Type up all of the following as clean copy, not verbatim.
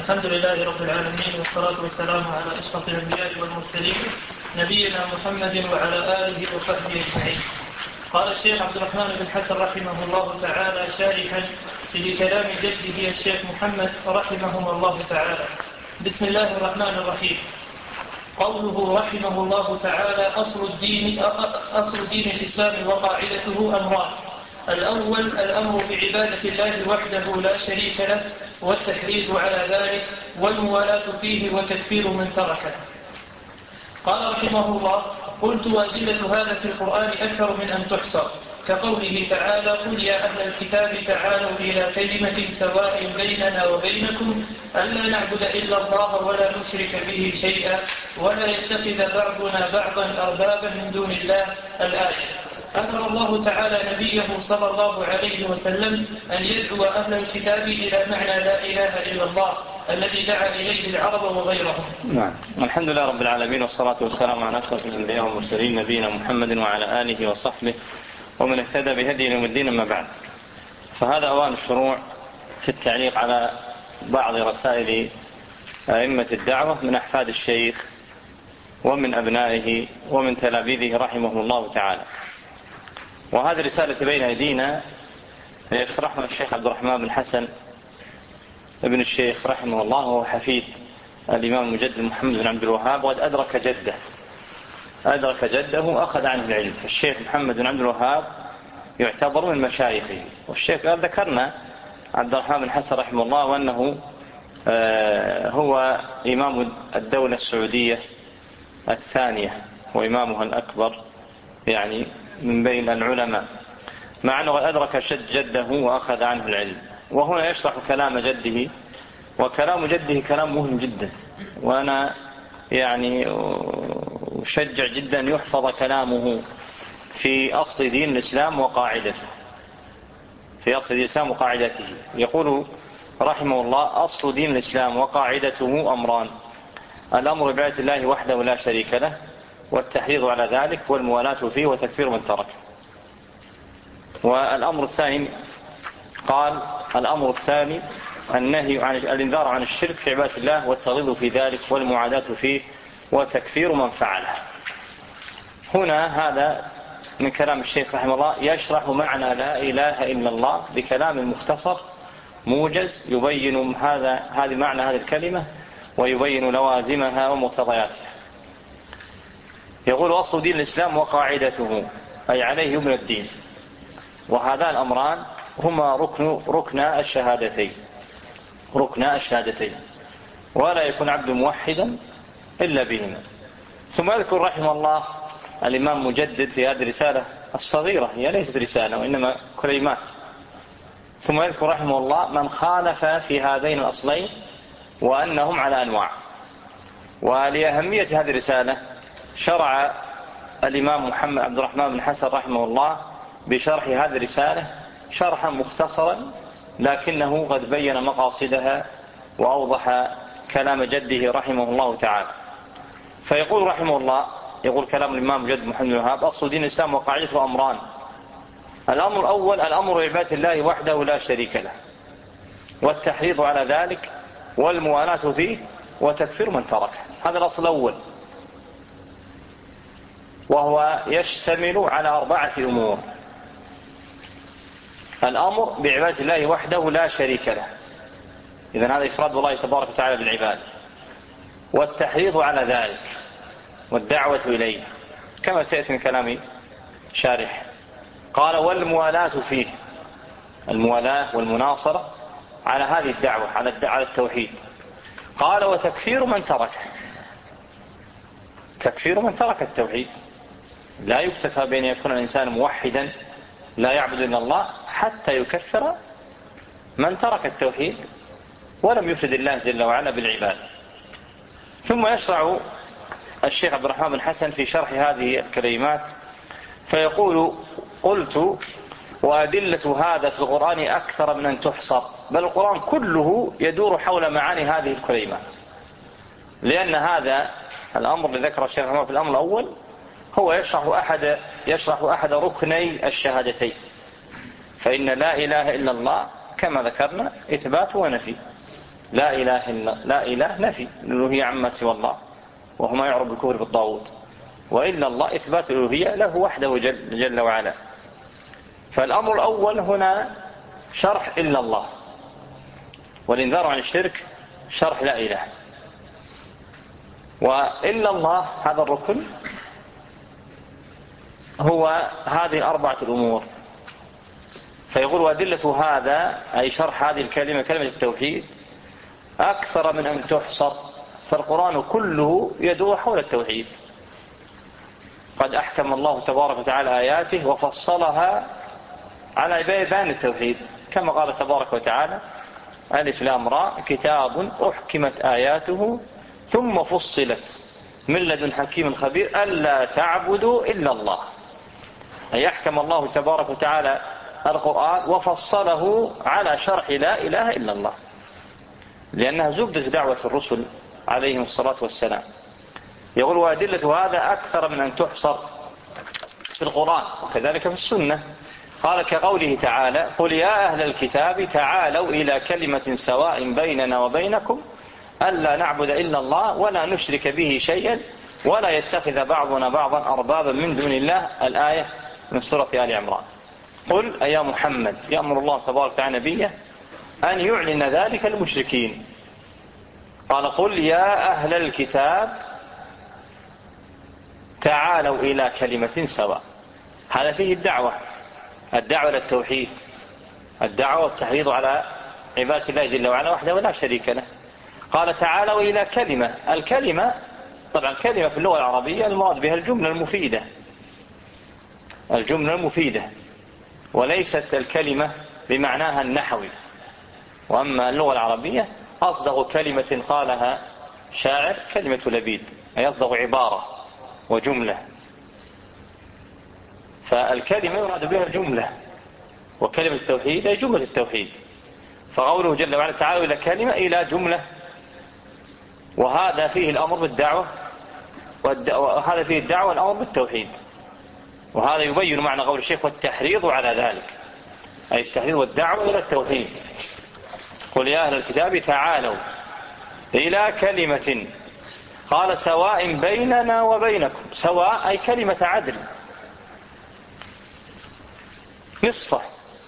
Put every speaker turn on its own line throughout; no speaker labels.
الحمد لله رب العالمين، والصلاة والسلام على أشرف الأنبياء والمرسلين نبينا محمد وعلى آله وصحبه أجمعين. قال الشيخ عبد الرحمن بن حسن رحمه الله تعالى شارحا لكلام جده الشيخ محمد رحمهم الله تعالى: بسم الله الرحمن الرحيم. قوله رحمه الله تعالى: أصل دين الإسلام وقاعدته أمران: الأول الأمر بعبادة الله وحده لا شريك له والتحريض على ذلك والموالاة فيه وتكفير من تركه. قال رحمه الله: قلت وأدلة هذا في القرآن أكثر من أن تحصى، كقوله تعالى: قل يا أهل الكتاب تعالوا إلى كلمة سواء بيننا وبينكم ألا نعبد إلا الله ولا نشرك به شيئا ولا يتخذ بعضنا بعضا أربابا من دون الله. الآية. أمر الله تعالى نبيه صلى الله عليه وسلم أن يدعو أهل الكتاب إلى معنى لا إله إلا الله الذي دعا إليه العرب وغيرهم.
نعم. الحمد لله رب العالمين، والصلاة والسلام على أشرف الأنبياء والمرسلين نبينا محمد وعلى آله وصحبه ومن اهتدى بهديه يوم الدين. أما بعد، فهذا أوان الشروع في التعليق على بعض رسائل أئمة الدعوة من أحفاد الشيخ ومن أبنائه ومن تلاميذه رحمه الله تعالى. وهذه الرسالة بين أيدينا يشرحها الشيخ عبد الرحمن بن حسن ابن الشيخ رحمه الله، وهو حفيد الإمام المجدد محمد بن عبد الوهاب، وقد أدرك جده وأخذ عنه العلم. فالشيخ محمد بن عبد الوهاب يعتبر من مشايخه. والشيخ قال ذكرنا عبد الرحمن بن حسن رحمه الله وأنه هو إمام الدولة السعودية الثانية وإمامها الأكبر، يعني من بين العلماء، مع أنه أدرك جده وأخذ عنه العلم. وهنا يشرح كلام جده، وكلام جده كلام مهم جدا، وأنا يعني أشجع جدا يحفظ كلامه في أصل دين الإسلام وقاعدته. يقول رحمه الله: أصل دين الإسلام وقاعدته أمران: الأمر بعبادة الله وحده لا شريك له والتحريض على ذلك والموالاة فيه وتكفير من ترك. والأمر الثاني قال: الأمر الثاني النهي عن الانذار عن الشرك في عبادة الله والترغيب في ذلك والمعاداة فيه وتكفير من فعله. هنا هذا من كلام الشيخ رحمه الله يشرح معنى لا إله إلا الله بكلام مختصر موجز يبين هذه معنى هذه الكلمة ويبين لوازمها ومقتضياتها. يقول: أصل دين الإسلام وقاعدته، أي عليه يبنى الدين. وهذان الأمران هما ركن الشهادتين، ولا يكون عبد موحدا إلا بهما. ثم يذكر رحمه الله الإمام مجدد في هذه الرسالة الصغيرة، هي ليست رسالة وإنما كلمات. ثم يذكر رحمه الله من خالف في هذين الأصلين وأنهم على أنواع. ولأهمية هذه الرسالة شرع الإمام محمد عبد الرحمن بن حسن رحمه الله بشرح هذه الرسالة شرحا مختصرا، لكنه قد بين مقاصدها وأوضح كلام جده رحمه الله تعالى. فيقول رحمه الله، يقول كلام الإمام جد محمد بن الوهاب: أصل دين الإسلام وقاعدته أمران: الأمر الأول الأمر بعبادة الله وحده لا شريك له والتحريض على ذلك والموالاة فيه وتكفير من تركه. هذا الأصل الأول، وهو يشتمل على 4 أمور: الأمر بعبادة الله وحده لا شريك له، إذن هذا إفراد الله تبارك وتعالى بالعبادة، والتحريض على ذلك والدعوة إليه كما سيأتي من كلام شارح. قال: والموالاة فيه، الموالاة والمناصرة على هذه الدعوة، على التوحيد. قال: وتكفير من تركه، تكفير من ترك التوحيد. لا يكتفى بأن يكون الإنسان موحدا لا يعبد إلا الله حتى يكفر من ترك التوحيد ولم يفرد الله جل وعلا بالعبادة. ثم يشرع الشيخ عبد الرحمن بن حسن في شرح هذه الكلمات فيقول: قلت وأدلة هذا في القرآن أكثر من أن تحصر، بل القرآن كله يدور حول معاني هذه الكلمات، لأن هذا الأمر الذي ذكر الشيخ رحمه في الأمر الأول هو يشرح أحد ركني الشهادتين. فإن لا إله إلا الله كما ذكرنا إثبات ونفي، لا إله نفي الألوهية عما سوى الله، وهو ما يعرف بالكفر بالطاغوت. وإلا الله إثبات الألوهية له وحده جل وعلا. فالأمر الأول هنا شرح إلا الله، والإنذار عن الشرك شرح لا إله. وإلا الله هذا الركن هو هذه الأربعة الأمور. فيقول وأدلة هذا أي شرح هذه الكلمة كلمة التوحيد أكثر من أن تحصر، فالقرآن كله يدور حول التوحيد. قد أحكم الله تبارك وتعالى آياته وفصلها على بيان التوحيد، كما قال تبارك وتعالى ألف لام راء كتاب أحكمت آياته ثم فصلت من لدن حكيم خبير ألا تعبدوا إلا الله. أي أحكم الله تبارك وتعالى القرآن وفصله على شرح لا إله إلا الله، لأنها زبدة دعوة الرسل عليهم الصلاة والسلام. يقول وأدلة هذا أكثر من أن تحصر في القرآن وكذلك في السنة. قال كقوله تعالى قل يا أهل الكتاب تعالوا إلى كلمة سواء بيننا وبينكم ألا نعبد إلا الله ولا نشرك به شيئا ولا يتخذ بعضنا بعضا أربابا من دون الله. الآية من سورة آل عمران. قل أي محمد يأمر الله تبارك وتعالى نبيه أن يعلن ذلك المشركين. قال قل يا أهل الكتاب تعالوا إلى كلمة سواء. هذا فيه الدعوة للتوحيد، الدعوة والتحريض على عبادة الله جل وعلا وحده ولا شريك له. قال تعالوا إلى كلمة. الكلمة طبعا كلمة في اللغة العربية المراد بها الجملة المفيدة، وليست الكلمة بمعناها النحوي. وأما اللغة العربية أصدق كلمة قالها شاعر كلمة لبيد، أي أصدق عبارة وجملة. فالكلمة يراد بها الجملة، وكلمة التوحيد هي جملة التوحيد. فقوله جل وعلا تعالوا إلى كلمة إلى جملة، وهذا فيه الأمر بالدعوة، وهذا فيه الدعوة والأمر بالتوحيد. وهذا يبين معنى قول الشيخ والتحريض على ذلك، أي التحريض والدعوة إلى التوحيد. قل يا أهل الكتاب تعالوا إلى كلمة قال سواء بيننا وبينكم. سواء أي كلمة عدل نصفه،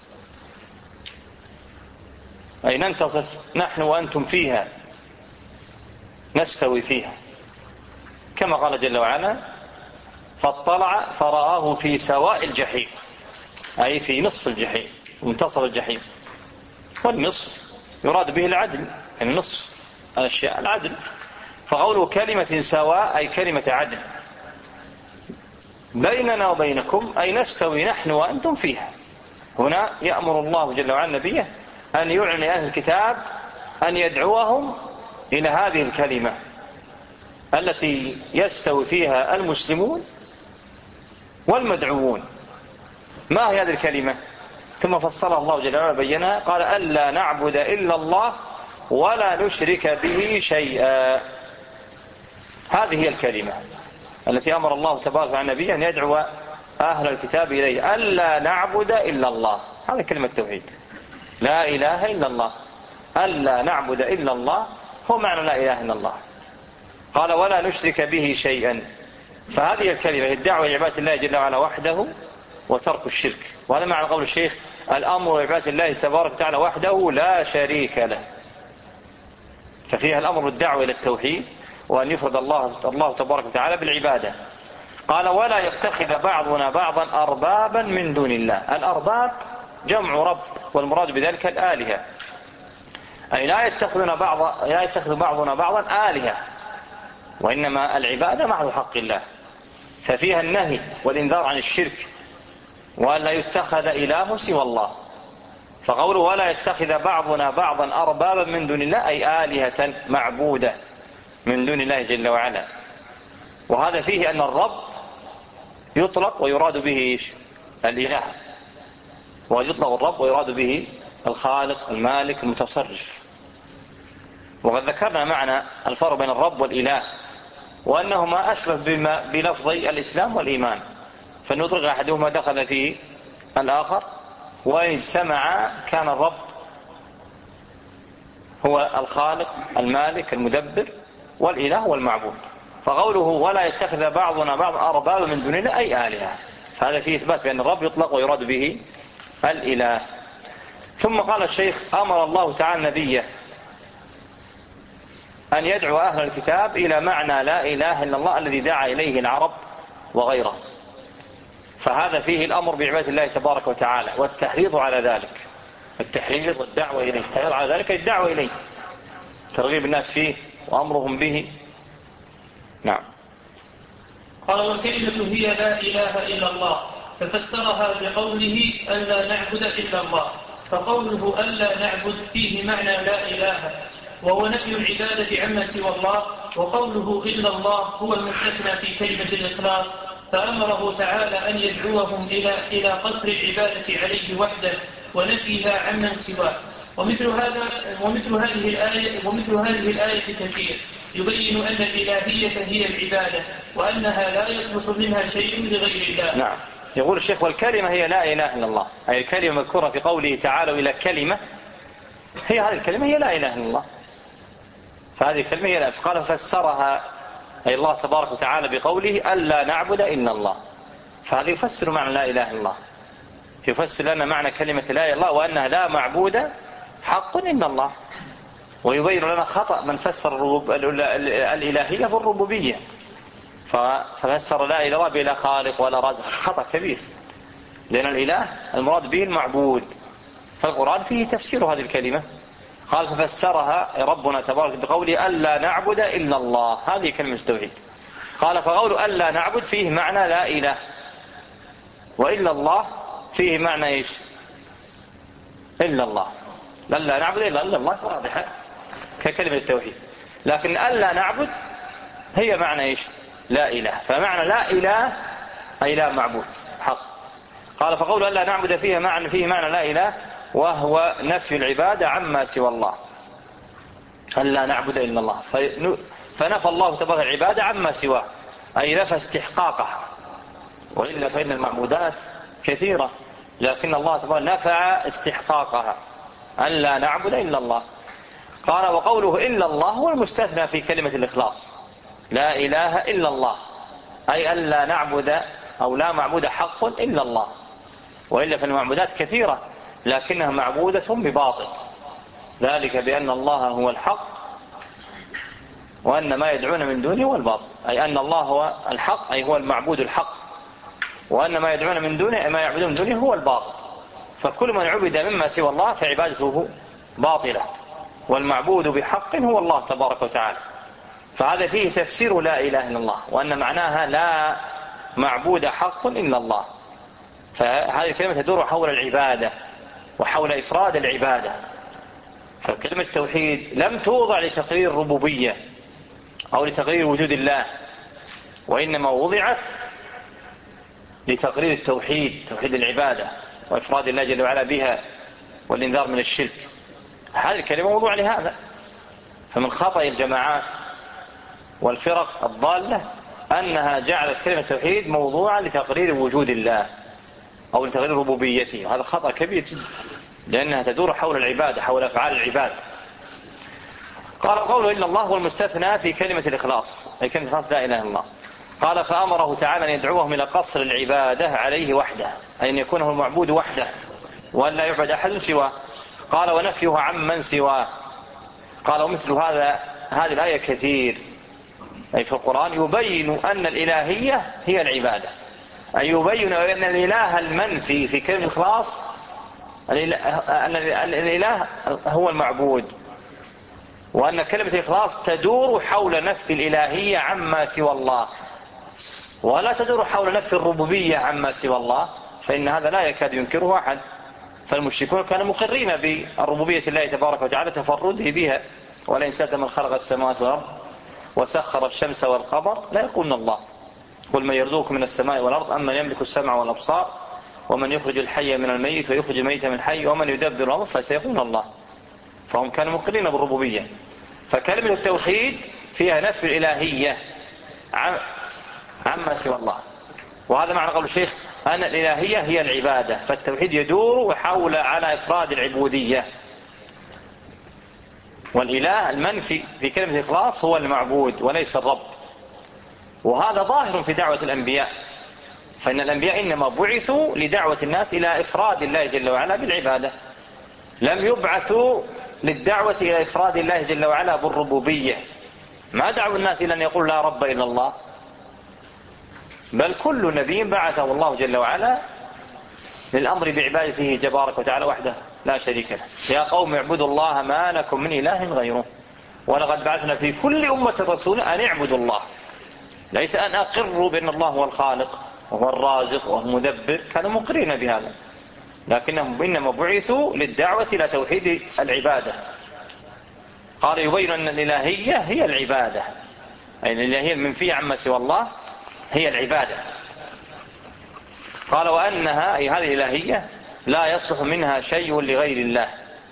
أي ننتصف نحن وأنتم فيها، نستوي فيها، كما قال جل وعلا فاطلع فرآه في سواء الجحيم، أي في نصف الجحيم منتصف الجحيم. والنصف يراد به العدل، يعني نصف الأشياء العدل. فقوله كلمة سواء أي كلمة عدل بيننا وبينكم، أي نستوي نحن وأنتم فيها. هنا يأمر الله جل وعلا نبيه أن يعلن أهل الكتاب أن يدعوهم إلى هذه الكلمة التي يستوي فيها المسلمون والمدعوون. ما هي هذه الكلمة؟ ثم فصلها الله جل وعلا بينها قال ألا نعبد إلا الله ولا نشرك به شيئا. هذه هي الكلمة التي أمر الله تبارك وتعالى نبيه أن يدعو أهل الكتاب إليه ألا نعبد إلا الله. هذا كلمة التوحيد، لا إله إلا الله، ألا نعبد إلا الله هو معنى لا إله إلا الله. قال ولا نشرك به شيئا. فهذه الكلمة الدعوة لعبادة الله جل وعلا وحده وترك الشرك. وهذا معنى قول الشيخ الأمر لعبادة الله تبارك وتعالى وحده لا شريك له. ففيها الأمر بالدعوة إلى التوحيد وأن يفرد الله تبارك وتعالى بالعبادة. قال ولا يتخذ بعضنا بعضا أربابا من دون الله. الأرباب جمع رب، والمراد بذلك الآلهة، أي لا يتخذ بعضنا بعضا آلهة، وإنما العبادة محض حق الله. ففيها النهي والإنذار عن الشرك وأن لا يتخذ إله سوى الله. فقوله ولا يتخذ بعضنا بعضا أربابا من دون الله أي آلهة معبودة من دون الله جل وعلا. وهذا فيه أن الرب يطلق ويراد به الإله، ويطلق الرب ويراد به الخالق المالك المتصرف. وقد ذكرنا معنى الفرق بين الرب والإله، وأنهما أشبه بلفظي الإسلام والإيمان، فنطلق أحدهما دخل فيه الآخر، وإن اجتمعا كان الرب هو الخالق المالك المدبر، والإله والمعبود. فقوله ولا يتخذ بعضنا بعض أربابا من دون الله أي آلهة، فهذا فيه إثبات بأن الرب يطلق ويراد به الإله. ثم قال الشيخ أمر الله تعالى نبيه أن يدعو أهل الكتاب إلى معنى لا إله إلا الله الذي دعا إليه العرب وغيره، فهذا فيه الأمر بعبادة الله تبارك وتعالى والتحريض على ذلك، التحريض والدعوة إليه، التحريض على ذلك الدعوة إليه، ترغيب الناس فيه وأمرهم به. نعم.
قال والكلمة هي لا إله إلا الله، ففسرها بقوله ألا نعبد إلا الله، فقوله ألا نعبد فيه معنى لا إله وهو نفي العبادة عما سوى الله، وقوله إلا الله هو المستثنى في كلمة الإخلاص، فأمره تعالى أن يدعوهم إلى قصر العبادة عليه وحده ونفيها عمن سواه. ومثل هذه الآية كثير يبين أن الإلهية هي العبادة وأنها لا يصلح منها شيء لغير الله.
نعم. يقول الشيخ والكلمة هي لا إله إلا الله، أي الكلمة مذكورة في قوله تعالى إلى كلمة، هي هذه الكلمة هي لا إله إلا الله، فهذه الكلمة هي لا. فقال فسرها أي الله تبارك وتعالى بقوله ألا نعبد إلا الله، فهذا يفسر معنى لا إله إلا الله، يفسر لنا معنى كلمة لا إله إلا الله وأنها لا معبود حق إلا الله، ويبين لنا خطأ من فسر الإلهية بالربوبية، ففسر لا إله إلا الله بلا خالق ولا رازق، خطأ كبير، لأن الإله المراد به المعبود، فالقرآن فيه تفسير هذه الكلمة. قال ففسرها ربنا تبارك بقوله ألا نعبد إلا الله، هذه كلمة التوحيد. قال فقول ألا نعبد فيه معنى لا إله، وإلا الله فيه معنى إيش؟ إلا الله، لا نعبد إلا الله واضحة ككلمة التوحيد، لكن ألا نعبد هي معنى إيش؟ لا إله، فمعنى لا إله أي لا معبود حق. قال فقول ألا نعبد فيه معنى لا إله وهو نفي العبادة عما سوى الله، ألا نعبد إلا الله، فنفى الله تبارك العبادة عما سواه، أي نفى استحقاقها، وإلا فإن المعبودات كثيرة لكن الله تبارك نفى استحقاقها، ألا نعبد إلا الله. قال وقوله إلا الله هو المستثنى في كلمة الإخلاص، لا إله إلا الله، أي ألا نعبد أو لا معبود حق إلا الله، وإلا فالمعبودات كثيرة لكنها معبودة بباطل، ذلك بأن الله هو الحق وأن ما يدعون من دونه هو الباطل، أي أن الله هو الحق أي هو المعبود الحق، وأن ما يدعون من دونه ما يعبدون من دونه هو الباطل، فكل من عبد مما سوى الله فعبادته باطلة، والمعبود بحق هو الله تبارك وتعالى. فهذا فيه تفسير لا إله إلا الله، وأن معناها لا معبود حق إلا الله، فهذه الكلمة تدور حول العبادة وحول إفراد العبادة. فكلمة التوحيد لم توضع لتقرير الربوبية أو لتقرير وجود الله، وإنما وضعت لتقرير التوحيد، توحيد العبادة وإفراد الله جل وعلا بها والإنذار من الشرك. هذه الكلمة موضوع لهذا. فمن خطأ الجماعات والفرق الضالة أنها جعلت كلمة التوحيد موضوعا لتقرير وجود الله أو لتقرير ربوبيته، هذا خطأ كبير جدا، لأنها تدور حول العبادة، حول أفعال العباد. قال قوله إلا الله هو المستثنى في كلمة الإخلاص، أي كلمة الإخلاص لا إله إلا الله. قال فأمره تعالى أن يدعوهم إلى قصر العبادة عليه وحده، أي أن يكون هو المعبود وحده وأن لا يعبد أحد سواه. قال ونفيه عمن سواه. قال ومثل هذه الآية كثير، أي في القرآن يبين أن الإلهية هي العبادة، أي يبين أن الإله المنفي في كلمة الإخلاص أن الإله هو المعبود، وأن كلمة الإخلاص تدور حول نفي الإلهية عما سوى الله، ولا تدور حول نفي الربوبية عما سوى الله، فإن هذا لا يكاد ينكره أحد. فالمشركون كانوا مقرين بالربوبية الله تبارك وتعالى تفرده بها، ولئن سألت من خلق السماوات والأرض وسخر الشمس والقمر لا يقولون الله، قل من يرزقكم من السماء والأرض أمن يملك السمع والأبصار ومن يخرج الحي من الميت ويخرج الميت من الحي ومن يدبر الأمر فسيقولون الله. فهم كانوا مقرين بالربوبية. فكلمة التوحيد فيها نفي الإلهية عما سوى الله، وهذا معنى قول الشيخ أن الإلهية هي العبادة، فالتوحيد يدور حول على إفراد العبودية. والإله المنفي في كلمة الإخلاص هو المعبود وليس الرب، وهذا ظاهر في دعوة الأنبياء، فإن الأنبياء إنما بعثوا لدعوة الناس إلى إفراد الله جل وعلا بالعبادة، لم يبعثوا للدعوة إلى إفراد الله جل وعلا بالربوبية. ما دعوا الناس إلى أن يقول لا رب إلا الله، بل كل نبي بعثه الله جل وعلا للأمر بعبادته تبارك وتعالى وحده لا شريك له. يا قوم اعبدوا الله ما لكم من إله غيره ولقد بعثنا في كل أمة رسولا أن اعبدوا الله، ليس أن أقروا بأن الله هو الخالق وهو الرازق وهو المدبر، كانوا مقرين بهذا، لكنهم إنما بعثوا للدعوة إلى توحيد العبادة. قال يبين أن الإلهية هي العبادة، أي الإلهية المنفية عما سوى الله هي العبادة. قال وأنها أي هذه الإلهية لا يصلح منها شيء لغير الله،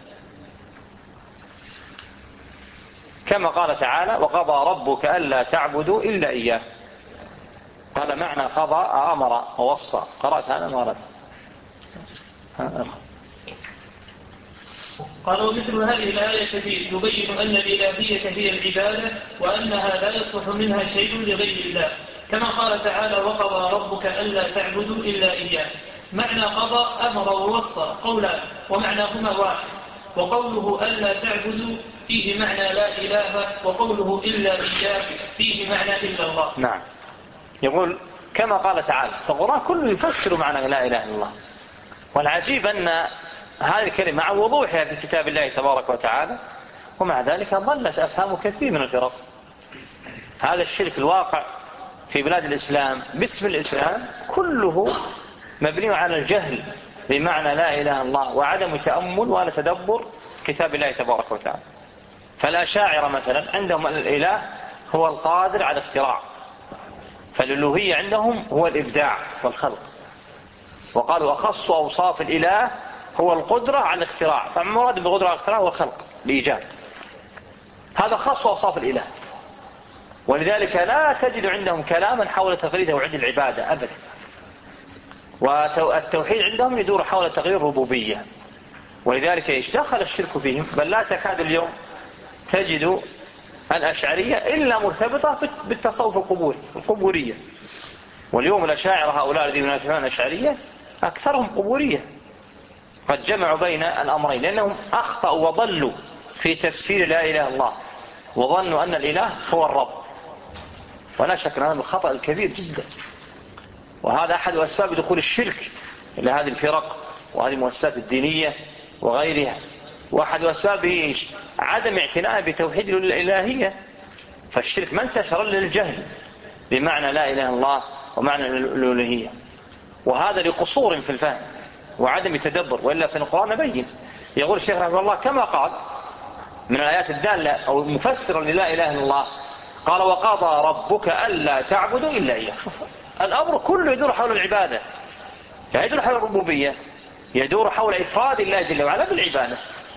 كما قال تعالى وقضى ربك ألا تعبدوا إلا إياه. قال معنى قضى أمر ووصى. قرأت هذا مرة.
قال ومثل هذه الآية يبين أن الإلهية هي العبادة وأنها لا يصلح منها شيء لغير الله، كما قال تعالى وقضى ربك ألا تعبدوا إلا إياه. معنى قضى أمر ووصى قولا ومعناهما واحد، وقوله ألا تعبدوا فيه معنى لا إله، وقوله إلا إياه فيه معنى إلا الله.
نعم، يقول كما قال تعالى، فالقرآن كله يفسر معنى لا إله إلا الله. والعجيب أن هذه الكلمة مع وضوحها في كتاب الله تبارك وتعالى، ومع ذلك ضلت أفهام كثير من الفرق. هذا الشرك الواقع في بلاد الإسلام باسم الإسلام كله مبني على الجهل بمعنى لا إله إلا الله وعدم تأمل ولا تدبر كتاب الله تبارك وتعالى. فالأشاعرة مثلا عندهم الإله هو القادر على الاختراع، فالألوهية عندهم هو الإبداع والخلق، وقالوا أخص أوصاف الإله هو القدرة على الاختراع. فالمراد بالقدرة على الاختراع هو الخلق، الإيجاد، هذا خص أوصاف الإله. ولذلك لا تجد عندهم كلاما حول تفريد توحيد العبادة أبدا، والتوحيد عندهم يدور حول تغيير الربوبية. ولذلك دخل الشرك فيهم، بل لا تكاد اليوم تجد الأشعرية إلا مرتبطة بالتصوف القبورية. واليوم الأشاعرة هؤلاء الذين ينافعون الأشعرية أكثرهم قبورية، قد جمعوا بين الأمرين، لأنهم أخطأوا وضلوا في تفسير لا إله إلا الله، وظنوا أن الإله هو الرب، ولا شك أن هذا الخطأ الكبير جدا. وهذا أحد أسباب دخول الشرك إلى هذه الفرق وهذه المؤسسات الدينية وغيرها، وأحد أسبابه عدم اعتناء بتوحيد الإلهية. فالشرك ما انتشر إلا للجهل بمعنى لا إله إلا الله ومعنى الألوهية، وهذا لقصور في الفهم وعدم التدبر، وإلا في القرآن بين. يقول الشيخ رحمه الله كما قال من الآيات الدالة أو مفسرا للا إله إلا الله، قال وقضى ربك ألا تعبدوا إلا إياه. الأمر كله يدور حول العبادة، لا يدور حول الربوبية، يدور حول إفراد الله جل وعلا بالعبادة.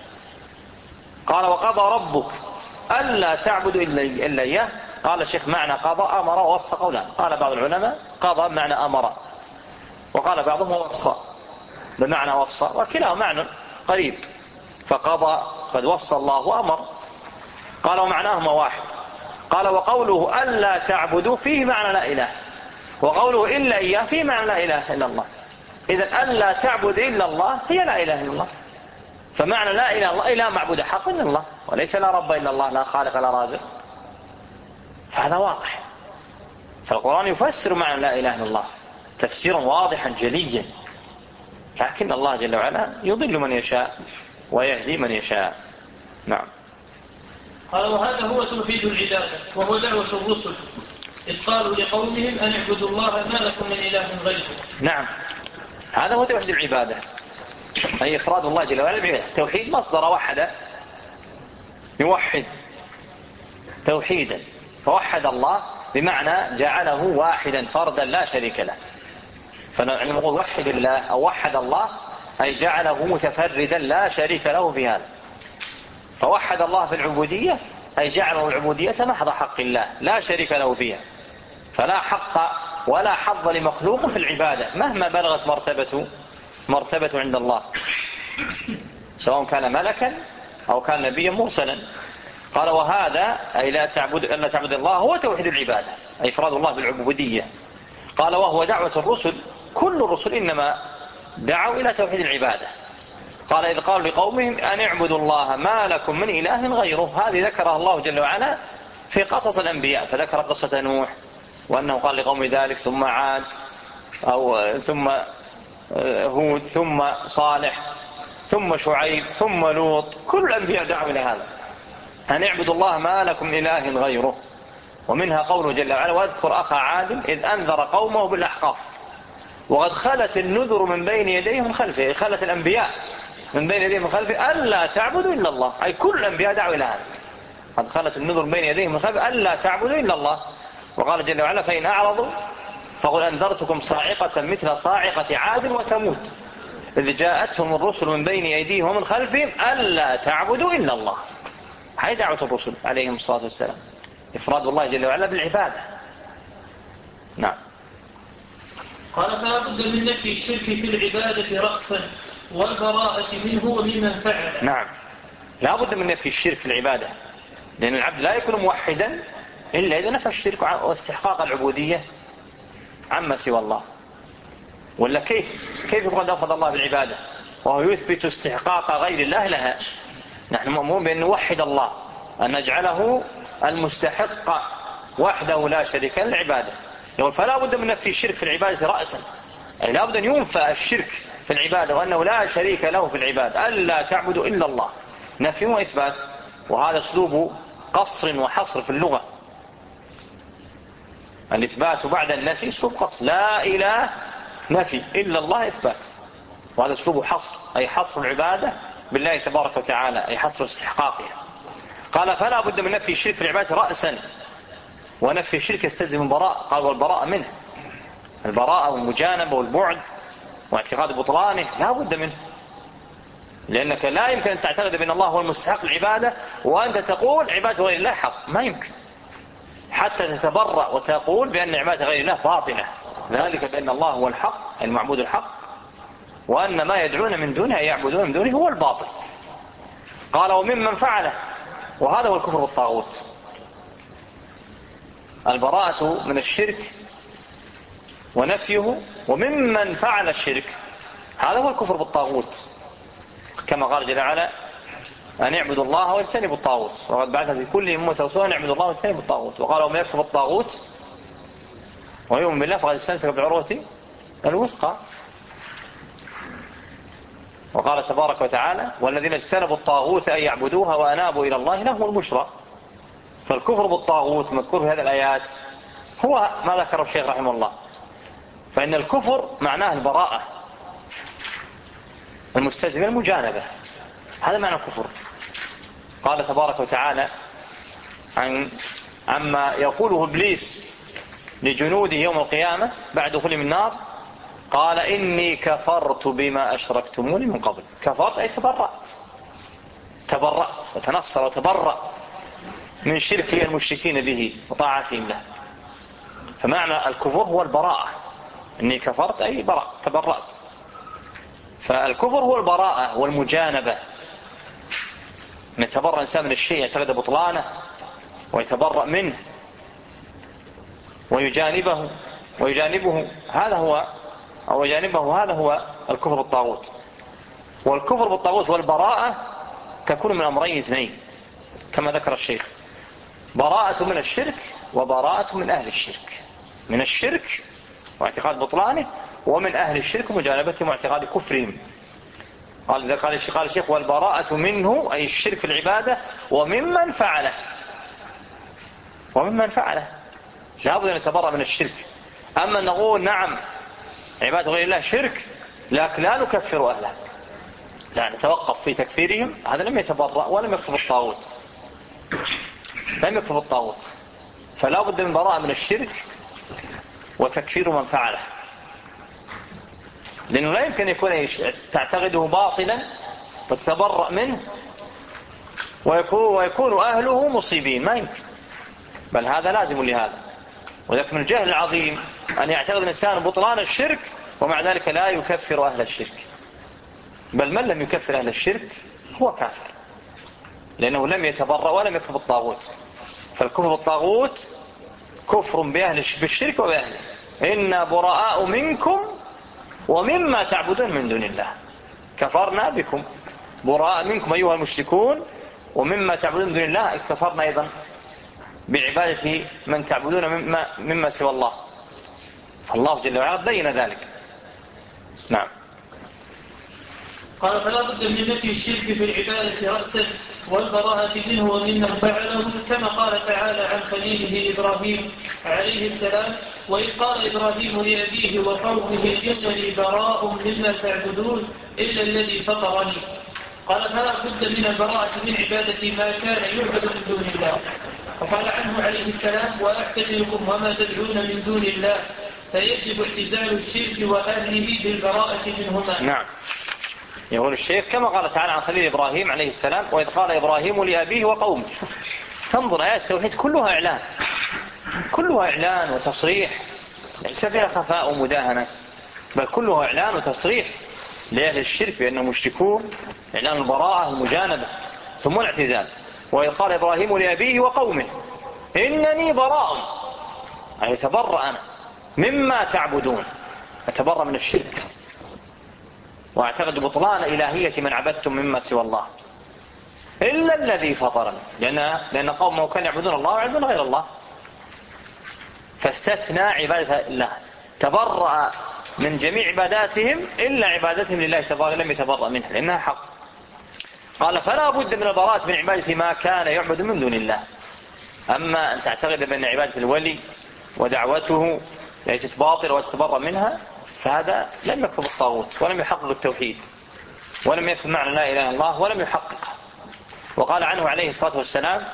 قال وقضى ربك ألا تعبدوا إلا إياه. قال الشيخ معنى قضى أمر ووصى قولا. قال بعض العلماء قضى معنى أمر، وقال بعضهم وصى بمعنى وصى، وكلاه معنى قريب. فقضى قد وصى الله وأمر. قال ومعناهما واحد. قال وقوله ألا تعبدوا فيه معنى لا إله، وقوله إلا إياه فيه معنى لا إله إلا الله. إذن ألا تعبد إلا الله هي لا إله إلا الله، فمعنى لا إله إلا الله إله معبود حق إلا الله، وليس لا رب إلا الله، لا خالق لا رازق. فهذا واضح. فالقرآن يفسر معنى لا إله إلا الله تفسيرا واضحا جليا، لكن الله جل وعلا يضل من يشاء ويهدي من يشاء. نعم.
قال وهذا هو توحيد العبادة، وهو دعوة الرسل إذ قالوا لقومهم أن اعبدوا الله ما لكم من إله غيره.
نعم، هذا هو توحيد العبادة، أي إفراد الله جل وعلا بالعبادة. توحيد مصدر وحد، يوحد توحيدا، فوحد الله بمعنى جعله واحدا فردا لا شريك له. فنحن نقول وحد الله أو وحد الله أي جعله متفردا لا شريك له في هذا. فوحد الله في العبودية أي جعله العبودية محض حق الله لا شريك له فيها، فلا حق ولا حظ لمخلوق في العبادة مهما بلغت مرتبة عند الله، سواء كان ملكا أو كان نبيا مرسلا. قال وهذا أي لا تعبد الله هو توحيد العبادة، أي إفراد الله بالعبودية. قال وهو دعوة الرسل، كل الرسل إنما دعوا إلى توحيد العبادة. قال إذ قالوا لقومهم أن اعبدوا الله ما لكم من إله غيره. هذه ذكرها الله جل وعلا في قصص الأنبياء، فذكر قصة نوح وأنه قال لقوم ذلك، ثم عاد ثم هود، ثم صالح، ثم شعيب، ثم لوط. كل الأنبياء دعوا إلى هذا، أن اعبدوا الله ما لكم من إله غيره. ومنها قوله جل وعلا واذكر أخا عاد إذ أنذر قومه بالأحقاف وقد خلت النذر من بين يديهم خلفه. خلت الأنبياء من بين يديهم خلفه ألا تعبدوا إلا الله، أي كل الأنبياء دعوا إلى هذا. قد خلت النذر من بين يديهم خلفه ألا تعبدوا إلا الله. وقال جل وعلا فإن أعرضوا فقل أنذرتكم صاعقة مثل صاعقة عاد وثمود إذ جاءتهم الرسل من بين أيديهم ومن خلفهم ألا تعبدوا إلا الله. هذه دعوة الرسل عليهم الصلاة والسلام، إفراد الله جل وعلا بالعبادة. نعم.
قال فلا بد من نفي الشرك في العبادة رأسا والبراءة منه وممن فعل.
نعم، لا بد من نفي الشرك في العبادة، لأن العبد لا يكون موحدا إلا إذا نفى الشرك واستحقاق العبودية عما سوى الله. ولا كيف يقول أفرد الله بالعبادة وهو يثبت استحقاق غير الله لها؟ نحن مأمورون بأن نوحد الله، أن نجعله المستحق وحده لا شريك له للعبادة. يقول فلا بد من نفي الشرك في العبادة رأسا، أي لا بد أن ينفى الشرك في العبادة وأنه لا شريك له في العبادة، ألا تعبدوا إلا الله، نفي وإثبات. وهذا أسلوب قصر وحصر في اللغة، الإثبات بعد النفي أسلوب قصر، لا إله نفي إلا الله إثبات، وهذا أسلوب حصر، أي حصر العبادة بالله تبارك وتعالى، أي حصر استحقاقها. قال فلا بد من نفي الشرك في العبادة رأسا، ونفي الشرك يستلزم البراء. قال والبراء منه، البراءة والمجانبة والبعد واعتقاد بطلانه لا بد منه، لأنك لا يمكن أن تعتقد بأن الله هو المستحق العبادة وأنت تقول عبادة غير الله حق، ما يمكن، حتى تتبرأ وتقول بأن عبادة غير الله باطلة، ذلك بأن الله هو الحق المعبود الحق، وأن ما يدعون من دونه يعبدون من دونه هو الباطل. قال وممن فعله، وهذا هو الكفر بالطاغوت، البراءة من الشرك ونفيه، وممن فعل الشرك هذا هو الكفر بالطاغوت، كما قال جل وعلا أن يعبدوا الله واجتنبوا الطاغوت وقد بعث في كل أمة رسولا أن يعبدوا الله واجتنبوا الطاغوت. وقال ومن يكفر بالطاغوت ويؤمن بالله فقد استمسك بعروة الوثقى. وقال تبارك وتعالى والذين اجتنبوا الطاغوت أن يعبدوها وأنابوا إلى الله لهم البشرى. فالكفر بالطاغوت المذكور في هذه الآيات هو ما ذكره الشيخ رحمه الله، فإن الكفر معناه البراءة المستلزم المجانبة، هذا معنى الكفر. قال تبارك وتعالى عما يقوله إبليس لجنوده يوم القيامة بعد دخوله من النار، قال إني كفرت بما أشركتموني من قبل. كفرت أي تبرأت وتنصر وتبرأ من شرك المشركين به وطاعتهم له. فمعنى الكفر هو البراءة، إني كفرت أي تبرأت. فالكفر هو البراءة والمجانبة، أن يتبرأ الإنسان من الشيء يعتقد بطلانه ويتبرأ منه ويجانبه هذا هو الكفر بالطاغوت. والكفر بالطاغوت والبراءة تكون من أمرين اثنين كما ذكر الشيخ، براءة من الشرك وبراءة من أهل الشرك، من الشرك واعتقاد بطلانه، ومن أهل الشرك مجانبتهم واعتقاد كفرهم. قال الشيخ والبراءة منه أي الشرك في العبادة وممن فعله لا بد أن يتبرأ من الشرك. أما نقول نعم عبادة غير الله شرك لكن لا نكفر أهله، لا نتوقف في تكفيرهم، هذا لم يتبرأ ولم يكفر الطاغوت، فلا بد من براءة من الشرك وتكفير من فعله، لأنه لا يمكن يكون تعتقده باطلا وتتبرأ منه ويكون أهله مصيبين، ما يمكن، بل هذا لازم لهذا. وذلك من الجهل العظيم أن يعتقد الإنسان بطلان الشرك ومع ذلك لا يكفر أهل الشرك، بل من لم يكفر أهل الشرك هو كافر، لأنه لم يتبرأ ولم يكفر بالطاغوت. فالكفر بالطاغوت كفر بالشرك وبأهله. إنا براء منكم ومما تعبدون من دون الله، كفرنا بكم، براء منكم أيها المشركون، ومما تعبدون من دون الله كفرنا أيضا بعبادة من تعبدون مما سوى الله. فالله جل وعلا بين ذلك. نعم.
قال فلا بد من نفي الشرك في العبادة رأسا والبراءة منه وممن فعله، كما قال تعالى عن خليله إبراهيم عليه السلام: وإذ قال إبراهيم لأبيه وقومه إنني براء مما تعبدون إلا الذي فطرني. قال فلا بد من البراءة من عبادة ما كان يعبد من دون الله. وقال عنه عليه السلام: وأعتزلكم وما تدعون من دون الله، فيجب اعتزال الشرك وأهله بالبراءة منهما.
نعم. يقول الشيخ كما قال تعالى عن خليل إبراهيم عليه السلام: وإذ قال إبراهيم لأبيه وقومه. تنظر آيات التوحيد كلها إعلان، كلها إعلان وتصريح، ليس فيها خفاء ومداهنة، بل كلها إعلان وتصريح لأهل الشرك بأنهم مشركون، إعلان البراءة المجانبة ثم الاعتزال. وإذ قال إبراهيم لأبيه وقومه إنني براء، أي تبرأ أنا مما تعبدون، أتبرأ من الشرك وأعتقد بطلان إلهية من عبدتم مما سوى الله إلا الذي فطرني، لأن قومه كانوا يعبدون الله ويعبدون غير الله، فاستثنى عبادة الله، تبرأ من جميع عباداتهم إلا عبادتهم لله تبارك لم يتبرأ منها لأنها حق. قال فلا بد من البراءة من عبادة ما كان يعبد من دون الله. أما أن تعتقد بأن عبادة الولي ودعوته ليست باطلة وتتبرأ منها، فهذا لم يكفر بالطاغوت ولم يحقق التوحيد ولم يفهم معنى لا إله إلا الله ولم يحققه. وقال عنه عليه الصلاة والسلام: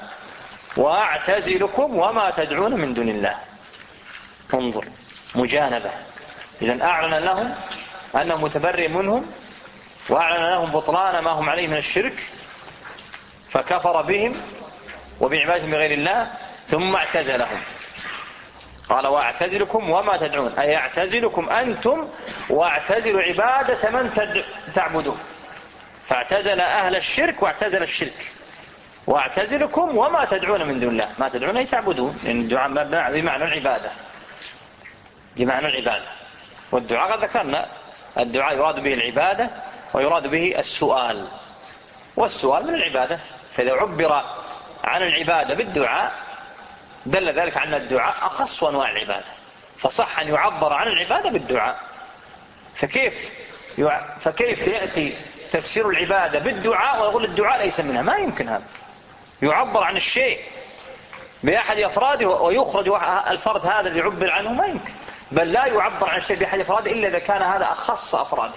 وأعتزلكم وما تدعون من دون الله. انظر، مجانبة. إذن أعلن لهم أنه متبرئ منهم، وأعلن لهم بطلان ما هم عليه من الشرك، فكفر بهم وبعبادهم بغير الله، ثم اعتزلهم. قال وأعتزلكم وما تدعون، أي أعتزلكم أنتم وأعتزل عبادة من تعبدون، فاعتزل أهل الشرك واعتزل الشرك. وأعتزلكم وما تدعون من دون الله، ما تدعون أي تعبدون، لأن الدعاء بمعنى العبادة، بمعنى العبادة. والدعاء قد ذكرنا الدعاء يراد به العبادة ويراد به السؤال، والسؤال من العبادة. فإذا عبر عن العبادة بالدعاء دل ذلك على أن الدعاء أخص أنواع العبادة، فصح أن يعبر عن العبادة بالدعاء. فكيف يأتي تفسير العبادة بالدعاء ويقول الدعاء ليس منها؟ ما يمكن هذا. يعبر عن الشيء بأحد أفراده ويخرج الفرد هذا اللي يعبر عنه، ما يمكن. بل لا يعبر عن الشيء بأحد أفراده إلا إذا كان هذا أخص أفراده.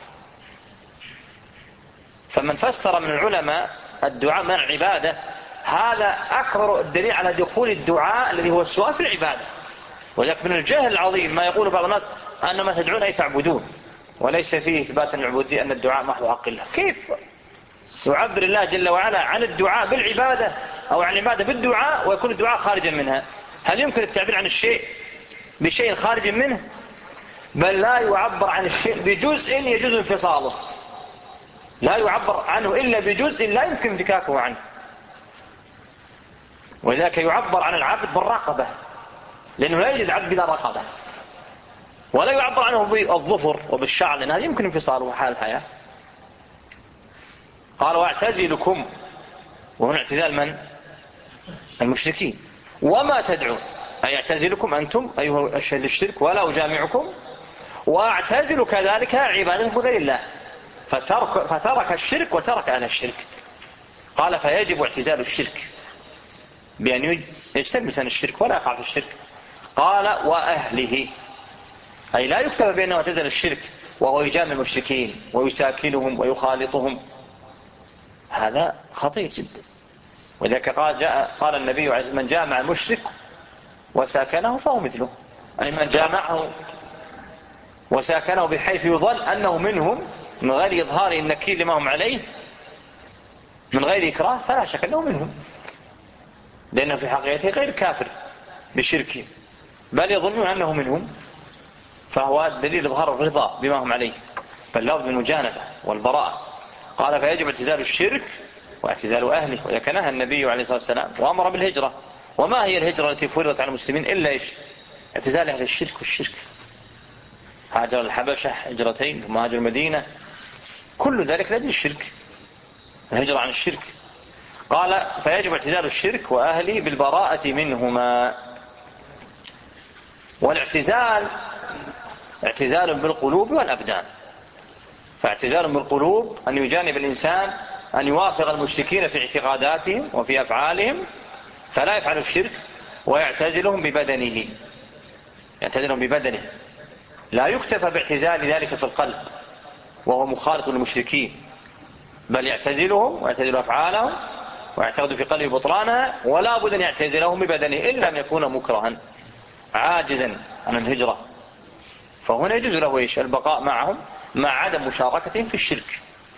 فمن فسر من العلماء الدعاء من العبادة، هذا أكبر الدليل على دخول الدعاء الذي هو السؤال في العبادة. وذلك من الجهل العظيم ما يقول بعض الناس أن ما تدعون أي تعبدون، وليس فيه إثبات العبودية أن الدعاء محض حق الله. كيف يعبر الله جل وعلا عن الدعاء بالعبادة أو عن العبادة بالدعاء ويكون الدعاء خارجا منها؟ هل يمكن التعبير عن الشيء بشيء خارج منه؟ بل لا يعبر عن الشيء بجزء يجوز انفصاله، لا يعبر عنه إلا بجزء لا يمكن انفكاكه عنه. وذلك يعبر عن العبد بالرقبة، لأنه لا يوجد عبد بلا رقبة، ولا يعبر عنه بالظفر وبالشعر، لأن هذا يمكن انفصاله حال الحياة. قال واعتزلكم، وهنا اعتزال من؟ المشركين. وما تدعون، أي اعتزلكم أنتم أيها الشرك ولا أجامعكم، واعتزل كذلك عبادة غير الله، فترك الشرك وترك أهل الشرك. قال فيجب اعتزال الشرك بأن يجتنب لسان الشرك ولا يقع في الشرك. قال وأهله، أي لا يكتب بأنه اعتزل الشرك وهو يجامع المشركين ويساكنهم ويخالطهم، هذا خطير جدا. ولذلك قال النبي عليه من جامع المشرك وساكنه فهو مثله، أي من جامعه وساكنه بحيث يظن أنه منهم من غير إظهار النكير لما هم عليه من غير إكراه، فلا شك أنه منهم، لأنه في حقيقته غير كافر بشركه، بل يظنون أنه منهم، فهو دليل إظهار الرضا بما هم عليه، بل لابد من المجانبة والبراءة. قال فيجب اعتزال الشرك واعتزال أهله، وذلك نهى النبي عليه الصلاة والسلام وأمر بالهجرة. وما هي الهجرة التي فرضت على المسلمين إلا إيش؟ اعتزال أهل الشرك والشرك. هاجر الحبشة هجرتين ثم هاجر المدينة، كل ذلك لأجل الشرك، الهجرة عن الشرك. قال فيجب اعتزال الشرك وأهله بالبراءة منهما. والاعتزال اعتزال بالقلوب والأبدان. فاعتزال بالقلوب أن يجانب الإنسان أن يوافق المشركين في اعتقاداتهم وفي أفعالهم فلا يفعل الشرك، ويعتزلهم ببدنه، يعتزلهم ببدنه. لا يكتفى باعتزال ذلك في القلب وهو مخالط للمشركين، بل يعتزلهم ويعتزل أفعالهم ويعتقد في قلبه بطلانها، ولا بد أن يعتزلهم ببدنه إلا أن يكون مكرها عاجزا عن الهجرة، فهنا يجوز له إيش؟ البقاء معهم مع عدم مشاركتهم في الشرك.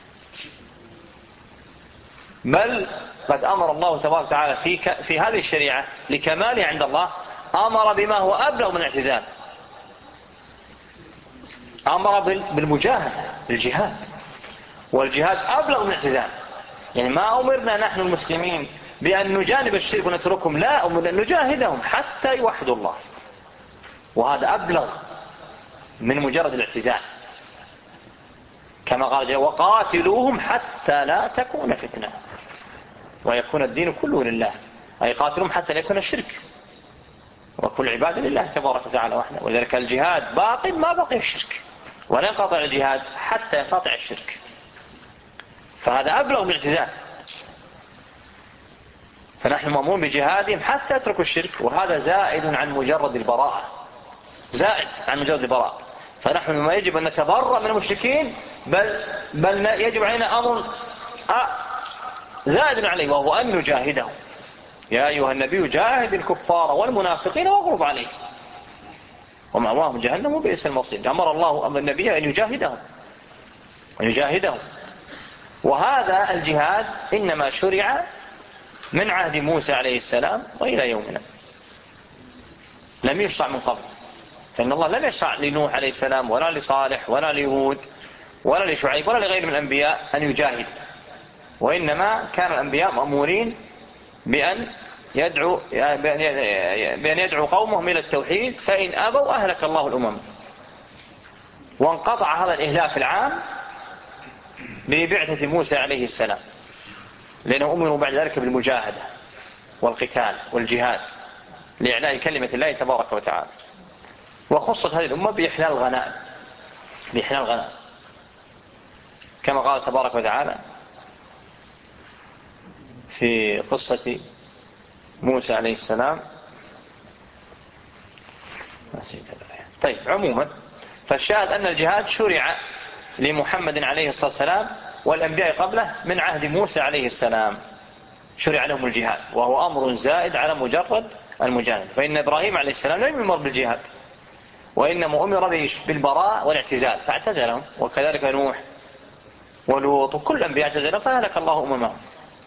بل قد أمر الله تبارك وتعالى في هذه الشريعة لكمالها عند الله، أمر بما هو أبلغ من الاعتزال، أمر بالمجاهدة، بالجهاد، والجهاد أبلغ من الاعتزال. يعني ما أمرنا نحن المسلمين بأن نجانب الشرك ونتركهم، لا، أمرنا أن نجاهدهم حتى يوحدوا الله، وهذا أبلغ من مجرد الاعتزال، كما قال جل وقاتلوهم حتى لا تكون فتنة ويكون الدين كله لله، أي قاتلوهم حتى لا يكون الشرك وكل عباد لله تبارك وتعالى وحده. ولذلك الجهاد باق ما بقي الشرك، ولا ينقطع الجهاد حتى ينقطع الشرك، فهذا أبلغ من الاعتزال. فنحن مأمورون بجهادهم حتى يتركوا الشرك، وهذا زائد عن مجرد البراءة، زائد عن مجرد البراءة. فنحن ما يجب أن نتبرأ من المشركين، بل يجب علينا أمر زائد عليه، وهو أن نجاهدهم. يا أيها النبي جاهد الكفار والمنافقين واغلظ عليهم ومأواهم جهنم وبئس المصير. أمر الله النبي أن يجاهدهم، وهذا الجهاد إنما شرع من عهد موسى عليه السلام وإلى يومنا، لم يشرع من قبل. فإن الله لم يشرع لنوح عليه السلام ولا لصالح ولا لهود ولا لشعيب ولا لغير من الأنبياء أن يجاهد، وإنما كان الأنبياء مأمورين بأن يدعو قومهم إلى التوحيد، فإن أبوا أهلك الله الأمم. وانقطع هذا الإهلاك العام ببعثة موسى عليه السلام، لأنه أمروا بعد ذلك بالمجاهدة والقتال والجهاد لإعلاء كلمة الله تبارك وتعالى. وخصت هذه الأمة بإحلال الغنائم، كما قال تبارك وتعالى في قصة موسى عليه السلام. طيب، عموما فالشاهد أن الجهاد شرع لمحمد عليه الصلاة والسلام والأنبياء قبله من عهد موسى عليه السلام، شرع لهم الجهاد، وهو أمر زائد على مجرد المجاهدة. فإن إبراهيم عليه السلام لم يؤمر بالجهاد، وإنما أمر بالبراء والاعتزال فاعتزلهم، وكذلك نوح ولوط وكل الأنبياء اعتزلهم فهلك الله أممهم.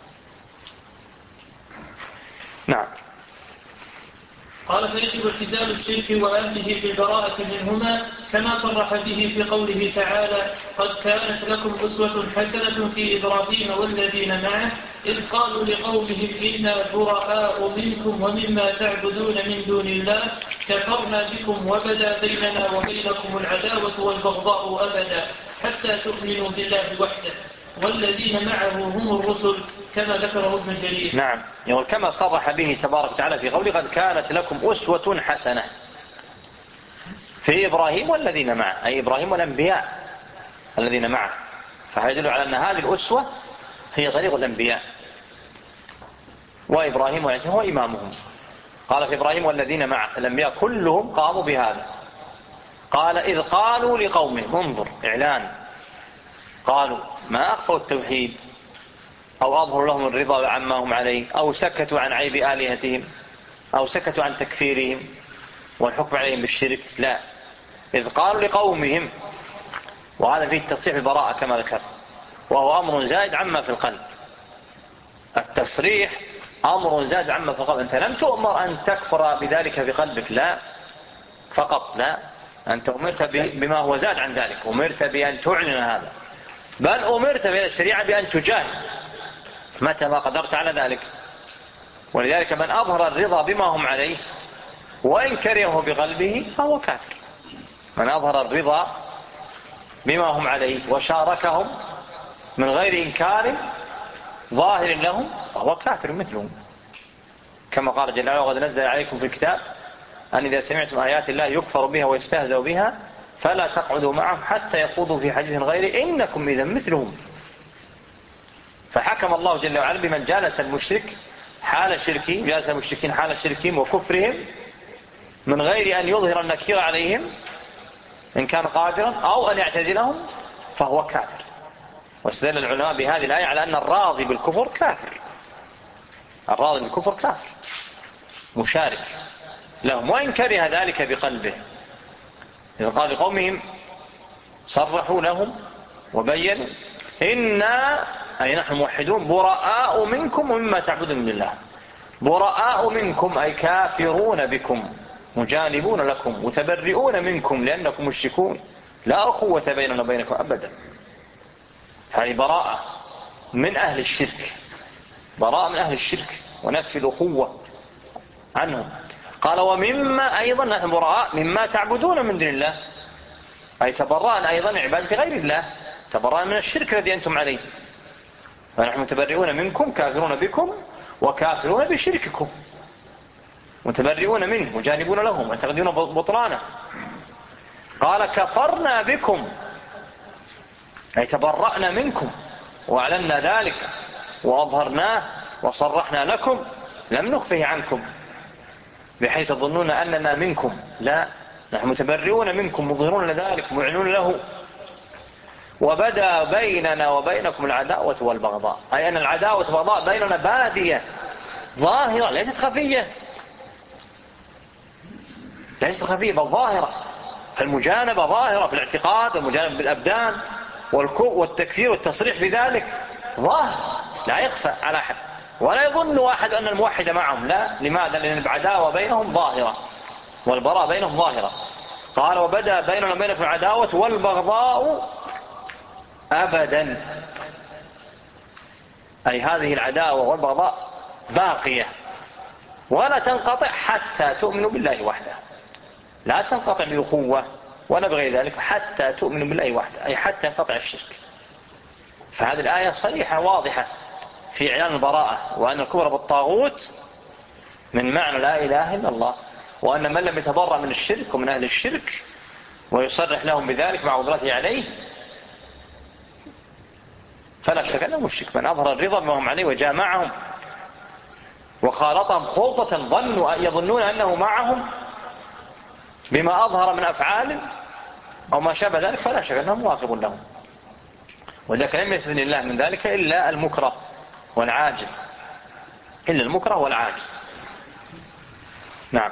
نعم.
قال فيجب اعتزال الشرك وأهله بالبراءة منهما، كما صرح به في قوله تعالى قد كانت لكم أسوة حسنة في إبراهيم والذين معه إذ قالوا لقومهم إنا براء منكم ومما تعبدون من دون الله كفرنا بكم وبدا بيننا وبينكم العداوة والبغضاء أبدا حتى تؤمنوا بالله وحده والذين معه هم الرسل، كما ذكره ابن جرير.
نعم، يعني كما صرح به تبارك وتعالى في قوله قد كانت لكم أسوة حسنة في إبراهيم والذين معه، أي إبراهيم والأنبياء الذين معه، فيدل على أن هذه الأسوة هي طريق الأنبياء، وإبراهيم وعيسى هو إمامهم. قال في إبراهيم والذين معه، الأنبياء كلهم قاموا بهذا. قال إذ قالوا لقومهم، انظر إعلان، قالوا ما أخفوا التوحيد أو أظهروا لهم الرضا عما هم عليه أو سكتوا عن عيب آلهتهم أو سكتوا عن تكفيرهم والحكم عليهم بالشرك، لا، إذ قالوا لقومهم، وهذا فيه التصريح بالبراءة كما ذكر، وهو أمر زائد عما في القلب. التصريح أمر زائد عما في القلب، أنت لم تؤمر أن تكفر بذلك في قلبك، لا فقط، لا، أنت أمرت بما هو زاد عن ذلك، أمرت بأن تعلن هذا، بل أمرت بهذه الشريعة بأن تجاهد متى ما قدرت على ذلك. ولذلك من أظهر الرضا بما هم عليه وإن كرهه بقلبه فهو كافر. من أظهر الرضا بما هم عليه وشاركهم من غير إنكار ظاهر لهم فهو كافر مثلهم، كما قال جل وعلا: وقد نزل عليكم في الكتاب أن إذا سمعتم آيات الله يكفر بها ويستهزأ بها فلا تقعدوا معهم حتى يخوضوا في حديث غيره إنكم إذا مثلهم. فحكم الله جل وعلا بمن جالس المشرك حال شركهم، جالس المشركين حال شركهم وكفرهم من غير أن يظهر النكير عليهم إن كان قادرا أو أن يعتزلهم فهو كافر. واستدل العلماء بهذه الآية على أن الراضي بالكفر كافر. الراضي بالكفر كافر مشارك لهم وإن كره ذلك بقلبه. إذا قال لقومهم صرحوا لهم وبينوا: إنا أي نحن موحدون براء منكم ومما تعبدون من الله. براء منكم أي كافرون بكم مجانبون لكم متبرئون منكم لأنكم مشركون لا أخوة بيننا وبينكم أبدا. هذه براءة من أهل الشرك، براءة من أهل الشرك ونفي الأخوة عنهم. قال: ومما أيضا نحن براء مما تعبدون من دون الله، أي تبرأنا أيضا من عبادة غير الله، تبرأنا من الشرك الذي أنتم عليه. فنحن متبرئون منكم كافرون بكم وكافرون بشرككم، متبرئون منه وجانبون لهم ويعتقدون بطلانه. قال: كفرنا بكم أي تبرأنا منكم وأعلنا ذلك وأظهرناه وصرحنا لكم، لم نخفه عنكم بحيث تظنون أننا منكم، لا، نحن متبرئون منكم مظهرون لذلك معلنون له. وبدا بيننا وبينكم العداوة والبغضاء، أي أن العداوة والبغضاء بيننا بادية ظاهرة ليست خفية، ليست خفية بل ظاهرة. فالمجانبة ظاهرة في الاعتقاد والمجانبة بالأبدان والتكفير والتصريح بذلك ظاهر لا يخفى على أحد، ولا يظن أحد أن الموحد معهم، لا. لماذا؟ لأن العداوة بينهم ظاهرة والبراء بينهم ظاهرة. قال: وبدأ بيننا وبينكم العداوة والبغضاء أبدا، أي هذه العداوة والبغضاء باقية ولا تنقطع حتى تؤمنوا بالله وحده، لا تنقطع بالأخوة ولا بغير ذلك حتى تؤمنوا بالله وحده، أي حتى ينقطع الشرك. فهذه الآية صريحة واضحة في إعلان البراءة، وأن الكفر بالطاغوت من معنى لا إله إلا الله، وأن من لم يتبرأ من الشرك ومن أهل الشرك ويصرح لهم بذلك مع قدرته عليه فلا شك أنه مشرك. من أظهر الرضا بما هم عليه وجامعهم وخالطهم خلطة يظنون أنه معهم بما أظهر من أفعال أو ما شابه ذلك فلا شك أنه مواظب لهم. ولذلك لم يستثني الله من ذلك إلا المكره والعاجز، إلا المكره والعاجز. نعم.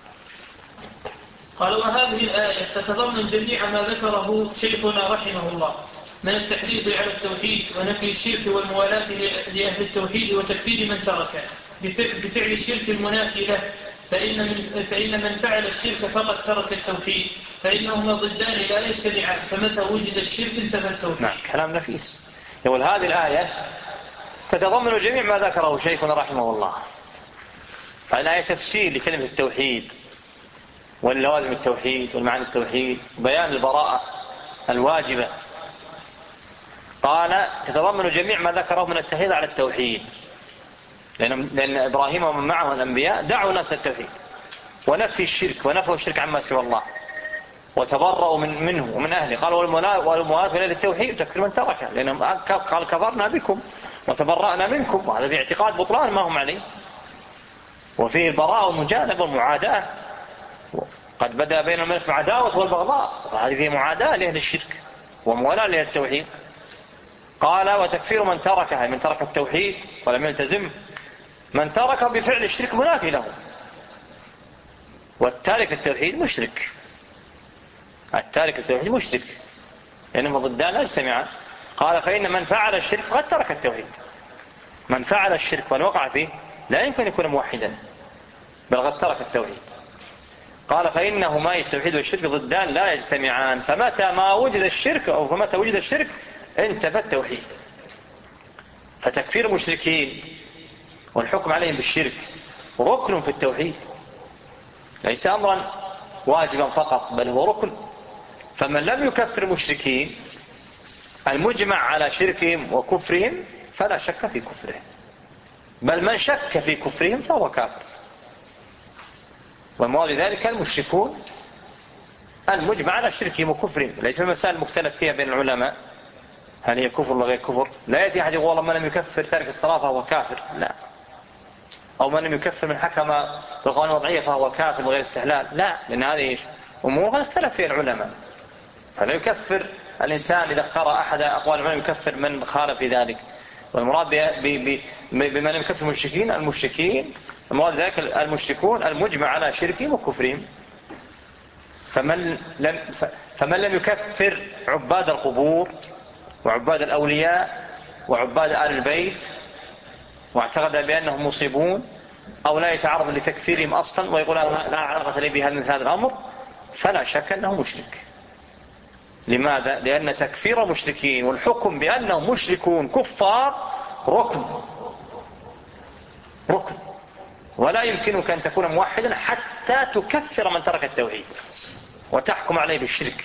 قال: وهذه الآية تتضمن جميع ما ذكره شيخنا رحمه الله من التحريض على التوحيد ونفي الشرك والموالاة لأهل التوحيد وتكفير من تركه بفعل الشرك المنافي له، فإن من فعل الشرك فقد ترك التوحيد، فإنهما ضدان لا يجتمعان، فمتى وجد الشرك انتفى التوحيد.
نعم، كلام نفيس. يقول هذه الآية تتضمن جميع ما ذكره شيخنا رحمه الله. فالآية تفسير لكلمة التوحيد واللوازم التوحيد والمعنى التوحيد وبيان البراءة الواجبة. قال: تتضمن جميع ما ذكره من التحريض على التوحيد، لأن إبراهيم ومن معه الأنبياء دعوا الناس للتوحيد ونفي الشرك ونفوا الشرك عما سوى الله وتبرأوا منه ومن أهله. قال: والموالاة إلى التوحيد تكفر من تركه، لأنهم قال: كفرنا بكم وتبرأنا منكم، وهذا في اعتقاد بطلان ما هم عليه، وفيه البراءة والمجانبة والمعاداة. قد بدأ بين الملك العداوة والبغضاء، وهذه فيه معاداة لأهل الشرك وموالاة لأهل التوحيد. قال: وتكفير من تركها، من ترك التوحيد ولم يلتزم، من ترك بفعل الشرك منافي له، والتارك التوحيد مشرك. التارك التوحيد مشرك لأنهم ضدان لا يجتمعان. قال: فإن من فعل الشرك فقد ترك التوحيد. من فعل الشرك وان وقع فيه لا يمكن أن يكون موحدا بل قد ترك التوحيد. قال: فإنهما التوحيد والشرك ضدان لا يجتمعان، فمتى ما وجد الشرك أو فمتى وجد الشرك انتفى التوحيد. فتكفير المشركين والحكم عليهم بالشرك ركن في التوحيد، ليس أمرا واجبا فقط بل هو ركن. فمن لم يكفر المشركين المجمع على شركهم وكفرهم فلا شك في كفرهم، بل من شك في كفرهم فهو كافر. ومواد ذلك المشركون المجمع على شركهم وكفرهم، ليس المسائل المختلف فيها بين العلماء هل هي كفر ولا غير كفر. لا يأتي أحد يقول والله من لم يكفر تارك الصلاة فهو كافر، لا، أو من لم يكفر من حكم بالقوانين الوضعية فهو كافر بغير استحلال، لا، لأن هذه أمور قد اختلف فيها العلماء. فلا يكفر الإنسان إذا اختار أحد أقوال من يكفر من خالف في ذلك. والمراد بمن لم يكفر المشركين المراد ذلك المشركون المجمع على شركهم وكفرهم. فمن لم يكفر عباد القبور وعباد الأولياء وعباد آل البيت واعتقد بأنهم مصيبون أو لا يتعرض لتكفيرهم أصلا ويقول لا علاقة لي بهذا مثل هذا الأمر، فلا شك أنه مشرك. لماذا؟ لأن تكفير المشركين والحكم بأنهم مشركون كفار ركن، ولا يمكنك أن تكون موحدا حتى تكفر من ترك التوحيد وتحكم عليه بالشرك.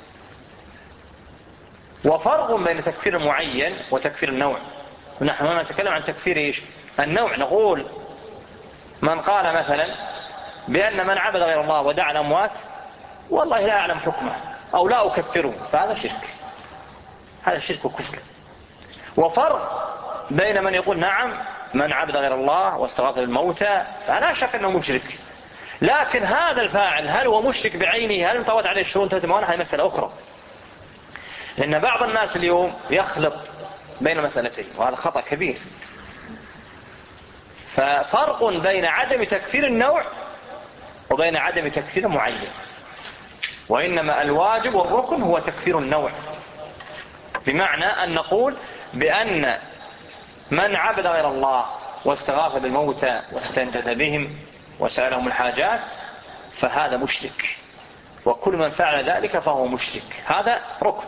وفرق بين تكفير المعين وتكفير النوع. ونحن هنا نتكلم عن تكفير النوع. نقول من قال مثلا بأن من عبد غير الله ودعا الأموات والله لا أعلم حكمه أو لا أكفره، فهذا شرك، هذا شرك وكفر. وفرق بين من يقول نعم من عبد غير الله واستغاث بالموتى فلا شك أنه مشرك، لكن هذا الفاعل هل هو مشرك بعينه؟ هل انطوت عليه الشروط هذه مسألة أخرى. لأن بعض الناس اليوم يخلط بين مسألتين وهذا خطأ كبير. ففرق بين عدم تكفير النوع وبين عدم تكفير المعين. وإنما الواجب والركن هو تكفير النوع، بمعنى أن نقول بأن من عبد غير الله واستغاث بالموتى واستنجد بهم وسألهم الحاجات فهذا مشرك، وكل من فعل ذلك فهو مشرك، هذا ركن.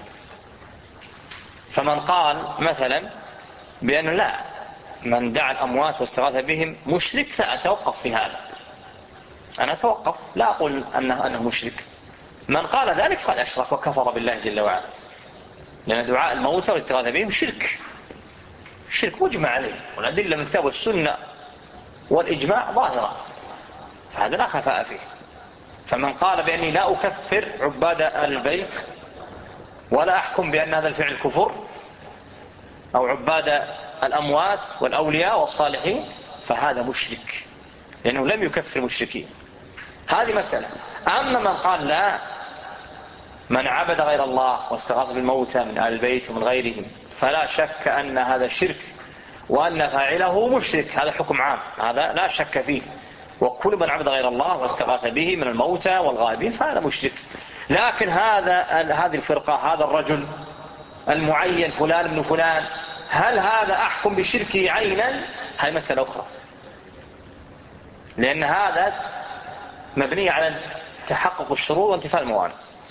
فمن قال مثلا بأنه لا من دعا الأموات واستغاث بهم مشرك، لا أتوقف في هذا، أنا أتوقف، لا أقول أنه مشرك. من قال ذلك فقد أشرك وكفر بالله جل وعلا، لأن دعاء الموتى والاستغاثة بهم شرك مجمع عليه، والأدلة من الكتاب والسنة والإجماع ظاهرة، فهذا لا خفاء فيه. فمن قال بأني لا أكفر عباد البيت ولا أحكم بأن هذا الفعل كفر أو عباد الأموات والأولياء والصالحين فهذا مشرك، لأنه لم يكفر المشركين. هذه مسألة. أما من قال لا من عبد غير الله واستغاث بالموتى من آل البيت ومن غيرهم فلا شك أن هذا شرك وأن فاعله مشرك، هذا حكم عام، هذا لا شك فيه. وكل من عبد غير الله واستغاث به من الموتى والغائبين فهذا مشرك. لكن هذه الفرقة، هذا الرجل المعين فلان ابن فلان، هل هذا أحكم بشركه عينا؟ هذه مسألة أخرى، لأن هذا مبني على تحقق الشروط وانتفاء الموانع.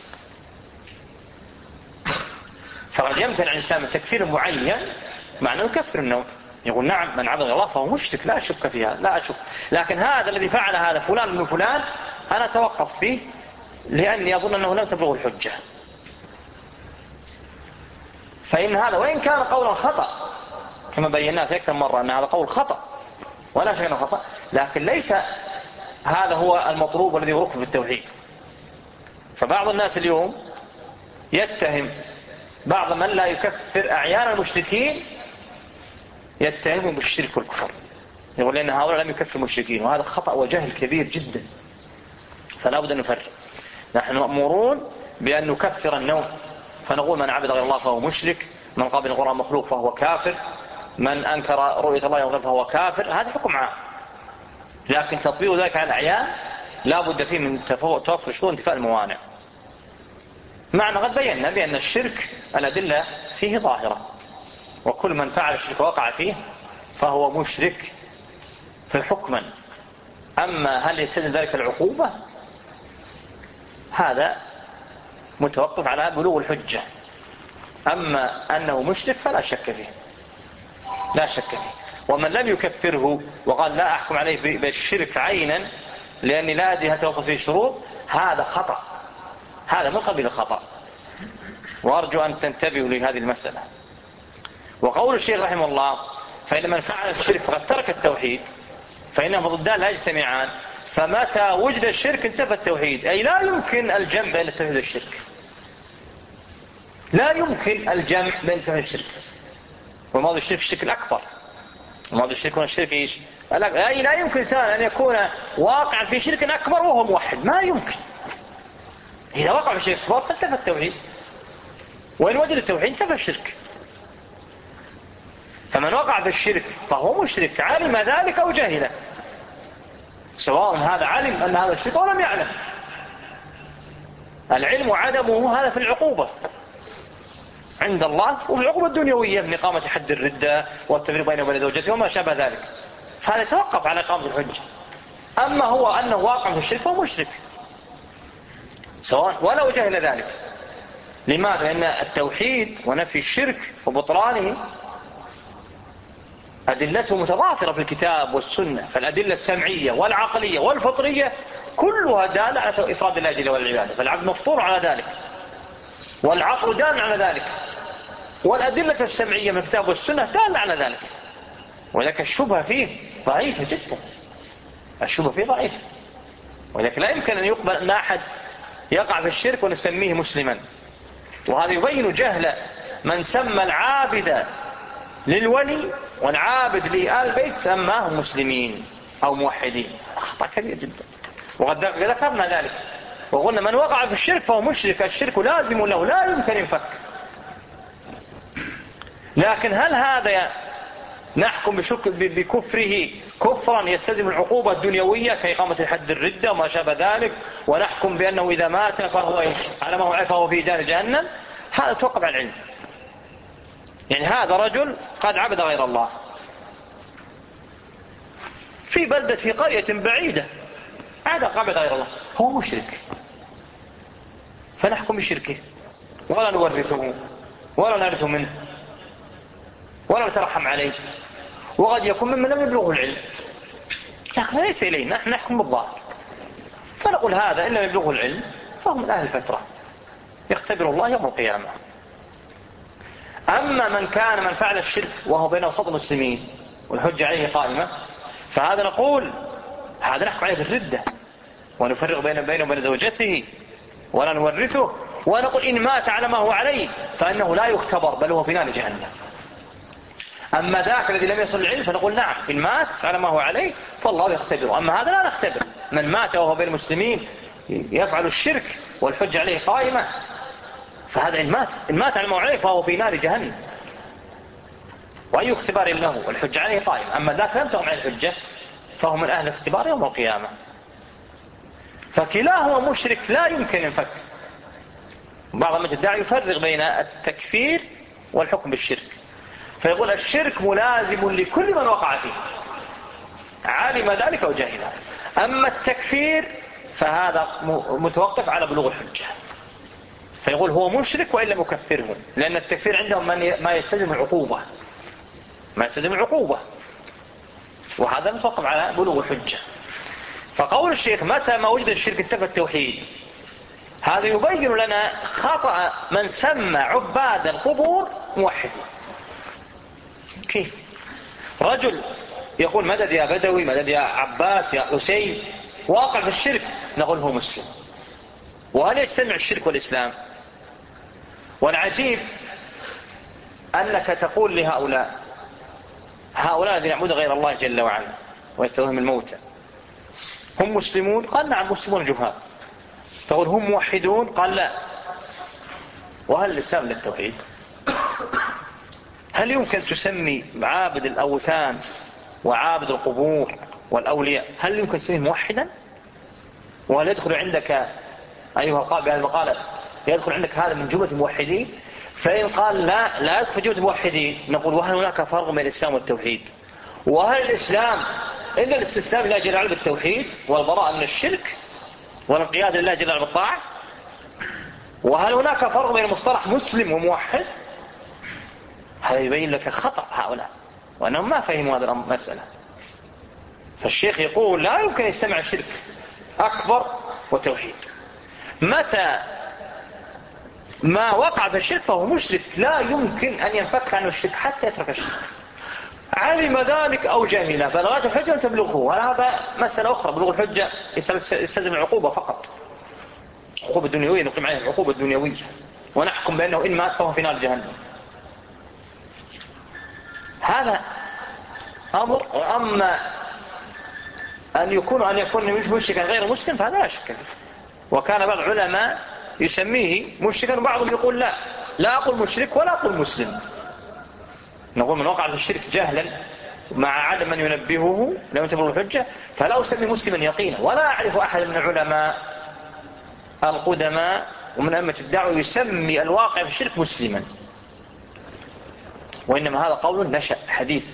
فقد يمتنع الإنسان من تكفير معين معناه يكفر النوع، يقول نعم من عبد الله فهو مشرك لا أشك فيها، لا أشك، لكن هذا الذي فعل هذا فلان ابن فلان أنا أتوقف فيه لأني أظن أنه لم تبلغ الحجة. فإن هذا وإن كان قولا خطأ كما بيناه في أكثر مرة أن هذا قول خطأ ولا شك أنه خطأ، لكن ليس هذا هو المطلوب والذي يركب في التوحيد. فبعض الناس اليوم يتهم بعض من لا يكفر أعيان المشركين، يتهمهم بالشرك والكفر، يقول لأن هؤلاء لم يكفر المشركين، وهذا خطأ وجهل كبير جدا. فلا بد أن نفرق. نحن مأمورون بأن نكفر النوع، فنقول من عبد غير الله فهو مشرك، من قابل القرآن مخلوق فهو كافر، من أنكر رؤية الله يوم فهو كافر، هذا حكم عام. لكن تطبيق ذلك على الأعيان لا بد فيه من توفر شروط انتفاء الموانع. معنى قد بينا بأن الشرك الأدلة فيه ظاهرة، وكل من فعل الشرك وقع فيه فهو مشرك في حكما. أما هل يستلزم ذلك العقوبة هذا متوقف على بلوغ الحجة، أما أنه مشرك فلا شك فيه. لا شك فيه. ومن لم يكفره وقال لا أحكم عليه بالشرك عينا لأني لا أدري هل توفر فيه شروط، هذا خطأ، هذا من قبيل الخطأ، وأرجو أن تنتبهوا لهذه المسألة. وقول الشيخ رحمه الله فإن من فعل الشرك فقد ترك التوحيد فإنهم ضدان لا يجتمعان، فمتى وجد الشرك انتفى التوحيد، أي لا يمكن الجمع بين التوحيد والشرك، لا يمكن الجمع بين التوحيد والشرك. وماذا الشرك؟ الشرك الأكبر. وماذا الشرك والشرك إيش؟ أي لا يمكن إنسان أن يكون واقعا في شرك أكبر وهو موحد، ما يمكن. إذا وقع في شرك أكبر فانتفى التوحيد، وإن وجد التوحيد انتفى الشرك. فمن وقع في الشرك فهو مشرك، علم ذلك أو جهله، سواء هذا علم أن هذا الشرك أو لم يعلم. العلم وعدمه هذا في العقوبة عند الله وفي العقوبة الدنيوية من إقامة حد الردة والتفريق بينه وبين زوجته وما شابه ذلك، فهذا يتوقف على إقامة الحجة. أما هو أنه واقع في الشرك فهو مشرك سواء ولو جهل ذلك. لماذا؟ لأن التوحيد ونفي الشرك وبطلانه أدلته متضافرة في الكتاب والسنة، فالأدلة السمعية والعقلية والفطرية كلها دالة على إفراد الله جل وعلا العبادة، فالعبد مفطور على ذلك، والعقل دال على ذلك، والأدلة السمعية من الكتاب والسنة دال على ذلك. ولكن الشبهة فيه ضعيفة جدا، الشبهة فيه ضعيفة، ولكن لا يمكن أن يقبل أن أحد يقع في الشرك ونسميه مسلما. وهذا يبين جهل من سمى العابد للولي والعابد لآل البيت سماهم مسلمين أو موحدين، خطأ كبير جدا. وقد ذكرنا ذلك وقلنا من وقع في الشرك فهو مشرك، الشرك لازم له لا يمكن ينفك. لكن هل هذا نحكم بكفره كفرا يستلزم العقوبة الدنيوية كإقامة الحد الردة وما شابه ذلك، ونحكم بأنه إذا مات فهو على ما هو عارف فهو في دار جهنم؟ هذا توقف على العلم. يعني هذا رجل قد عبد غير الله في بلدة في قرية بعيدة، هذا عبد غير الله، هو مشرك، فنحكم بشركه ولا نورثه ولا نعرف منه ولا نترحم عليه، وقد يكون ممن لم يبلغه العلم، لكن ليس إلينا، نحن نحكم بالظاهر. فنقول هذا إن لم يبلغه العلم فهو من أهل الفترة يختبر الله يوم القيامة. أما من كان من فعل الشرك وهو بين وسط المسلمين والحجة عليه قائمة، فهذا نقول هذا نحكم عليه بالردة ونفرق بينه وبين زوجته ولا نورثه، ونقول إن مات على ما هو عليه فإنه لا يختبر بل هو في نار جهنم. أما ذاك الذي لم يصل العلم فنقول نعم إن مات على ما هو عليه فالله يختبره. أما هذا لا نختبر، من مات وهو بين المسلمين يفعل الشرك والحجة عليه قائمة، فهذا إن مات على ما هو عليه فهو في نار جهنم، وأي اختبار له والحجة عليه قائمة. أما ذاك لم تقم عليه الحجة فهو من أهل الاختبار يوم القيامة. فكلاهما مشرك لا يمكن ينفك. بعض الداعي يفرق بين التكفير والحكم بالشرك، فيقول الشرك ملازم لكل من وقع فيه علم ذلك وجهله. أما التكفير فهذا متوقف على بلوغ الحجة، فيقول هو مشرك وإن لم يكفره، لأن التكفير عندهم ما يستلزم العقوبة، وهذا متوقف على بلوغ الحجة. فقول الشيخ متى ما وجد الشرك انتفى التوحيد، هذا يبين لنا خطأ من سمى عباد القبور موحدين. كيف؟ رجل يقول مدد يا بدوي، مدد يا عباس يا حسين، واقع في الشرك، نقول هو مسلم. وهل يجتمع الشرك والإسلام؟ والعجيب أنك تقول لهؤلاء الذين يعبدون غير الله جل وعلا ويستغيثون الموتى هم مسلمون؟ قال نعم مسلمون جهال. تقول هم موحدون؟ قال لا. وهل الإسلام للتوحيد؟ هل يمكن تسمي عابد الأوثان وعابد القبور والأولياء هل يمكن تسميه موحدا؟ وهل يدخل عندك أيها القائل بهذا المقالة يدخل عندك هذا من جملة الموحدين؟ فإن قال لا يدخل جملة الموحدين نقول وهل هناك فرق بين الإسلام والتوحيد؟ وهل الإسلام إلا الاستسلام لله جل وعلا بالتوحيد والبراءة من الشرك والانقياد لله جل وعلا بالطاعة؟ وهل هناك فرق بين مصطلح مسلم وموحد؟ هذا يبين لك خطأ هؤلاء. وأنهم ما فهموا هذه المسألة. فالشيخ يقول لا يمكن يجتمع الشرك أكبر والتوحيد. متى ما وقع في الشرك فهو مشرك، لا يمكن أن ينفك عنه الشرك حتى يترك الشرك، علم ذلك أو جهله، بلغته الحجة أن تبلغه. وهذا مسألة أخرى، بلوغ الحجة يستلزم العقوبة فقط، عقوبة دنيوية، نقيم عليه العقوبة الدنيوية ونحكم بأنه إن مات فهو في نار جهنم. هذا أمر. وأما أن يكون مشركا غير مسلم فهذا لا شك فيه. وكان بعض العلماء يسميه مشركا، وبعضهم يقول لا أقول مشرك ولا أقول مسلم، نقول من وقع في الشرك جهلا مع عدم من ينبهه لم تبلغ الحجة فلا أسمي مسلما يقينا. ولا أعرف أحد من العلماء القدماء ومن أئمة الدعوة يسمي الواقع في الشرك مسلما، وإنما هذا قول نشأ حديث.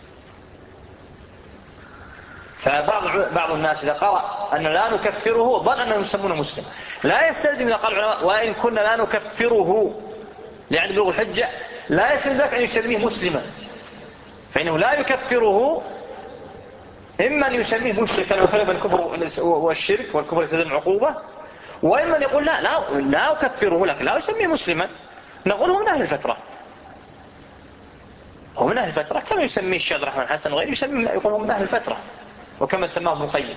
فبعض الناس إذا قرأ أن لا نكفره ظن أنهم يسمونه مسلم. لا يستلزم إذا قال العلماء وإن كنا لا نكفره لأن بلوغ الحجة لا يستلزم ذلك أن يسميه مسلما، فإنه لا يكفره إما أن يسميه مشركا وخلف الكفر والشرك والكفر يستلزم العقوبة، وإما أن يقول لا أكفره لكن لا يسميه مسلما. نقول هو من أهل الفترة، هو من أهل الفترة كما يسميه الشيخ عبد الرحمن حسن وغيره، يقول هو من أهل الفترة. وكما سماه ابن القيم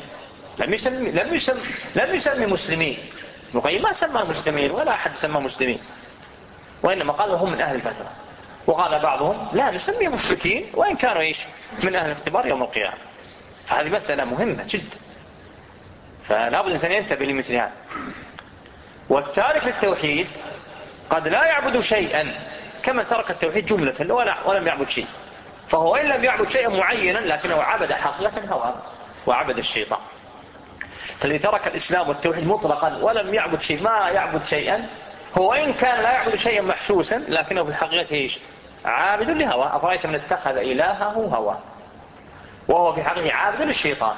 لم يسمي مسلمين، ابن القيم ما سمى مسلمين ولا أحد سمى مسلمين، وإنما قال هم من أهل الفترة. وقال بعضهم لا نسمي مشركين وإن كانوا من أهل الاختبار يوم القيامة. فهذه مسألة مهمة جدا، فلا بد الإنسان ينتبه لمثل هذا. والتارك للتوحيد قد لا يعبد شيئا كما ترك التوحيد جملة ولم يعبد شيء، فهو إن لم يعبد شيئا معينا لكنه عبد حقيقة هواه وعبد الشيطان. فالذي ترك الإسلام والتوحيد مطلقا ولم يعبد شيء، ما يعبد شيئا، هو إن كان لا يعبد شيئا محسوسا لكنه في الحقيقة عابد لهواه. أفرأيت من اتخذ إلهه هواه وهو في حقيقة عابد للشيطان.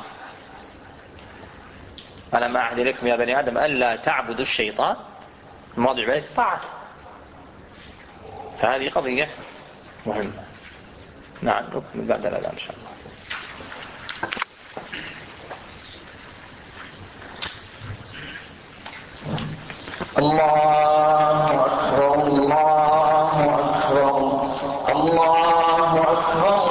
ألم أعهد إليكم يا بني آدم ألا تعبدوا الشيطان، الماضي عبادة طاعته. فهذه قضية مهمة. نعم نكمل بعد الأذان إن شاء الله.
الله أكبر الله أكبر الله أكبر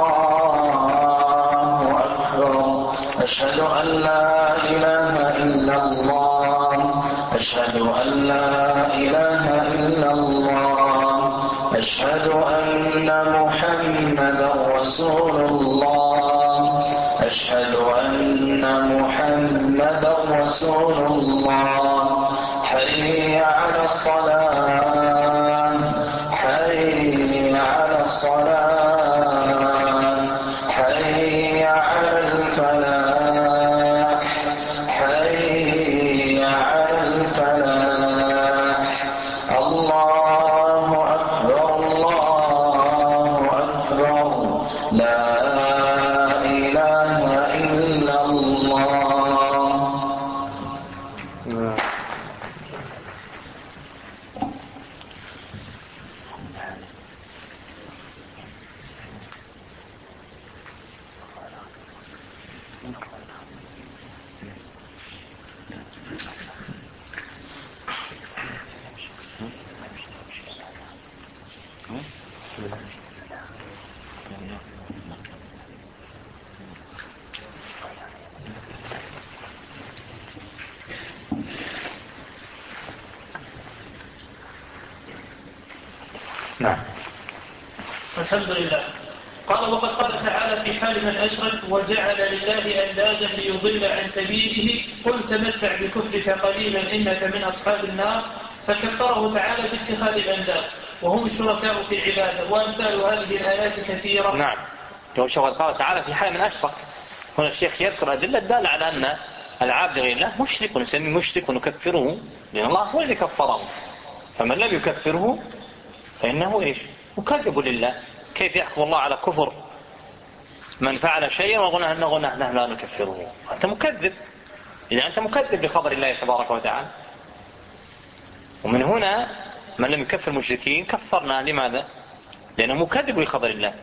الله أكبر. أشهد أن لا إله إلا الله، أشهد أن لا إله إلا الله، أشهد أن محمدا رسول الله، أشهد أن محمدا رسول الله. حي على الصلاة، حي على الصلاة، حي على الفلاح، حي على الفلاح. الله أكبر الله أكبر، لا إله إلا الله.
نعم. الحمد لله. قال وقد قال تعالى في حال من أشرك وجعل لله أندادا ليضل عن سبيله قل تمتع بكفرك قليلا إنك من أصحاب النار، فكفره تعالى باتخاذ الأنداد وهم الشركاء في العبادة. وأمثال هذه الآيات كثيرة.
نعم. وقد قال تعالى في حال من أشرك، هنا الشيخ يذكر أدلة الدالة على أن العبد غير الله مشرك ونسميه مشرك ونكفره، لأن الله هو الذي كفره. فمن لم يكفره فإنه مكذب لله. كيف يحكم الله على كفر من فعل شيئا وقلنا نحن لا نكفره؟ أنت مكذب، إذا أنت مكذب لخبر الله تبارك وتعالى. ومن هنا من لم يكفر المشركين كفرنا. لماذا؟ لأنه مكذب لخبر الله.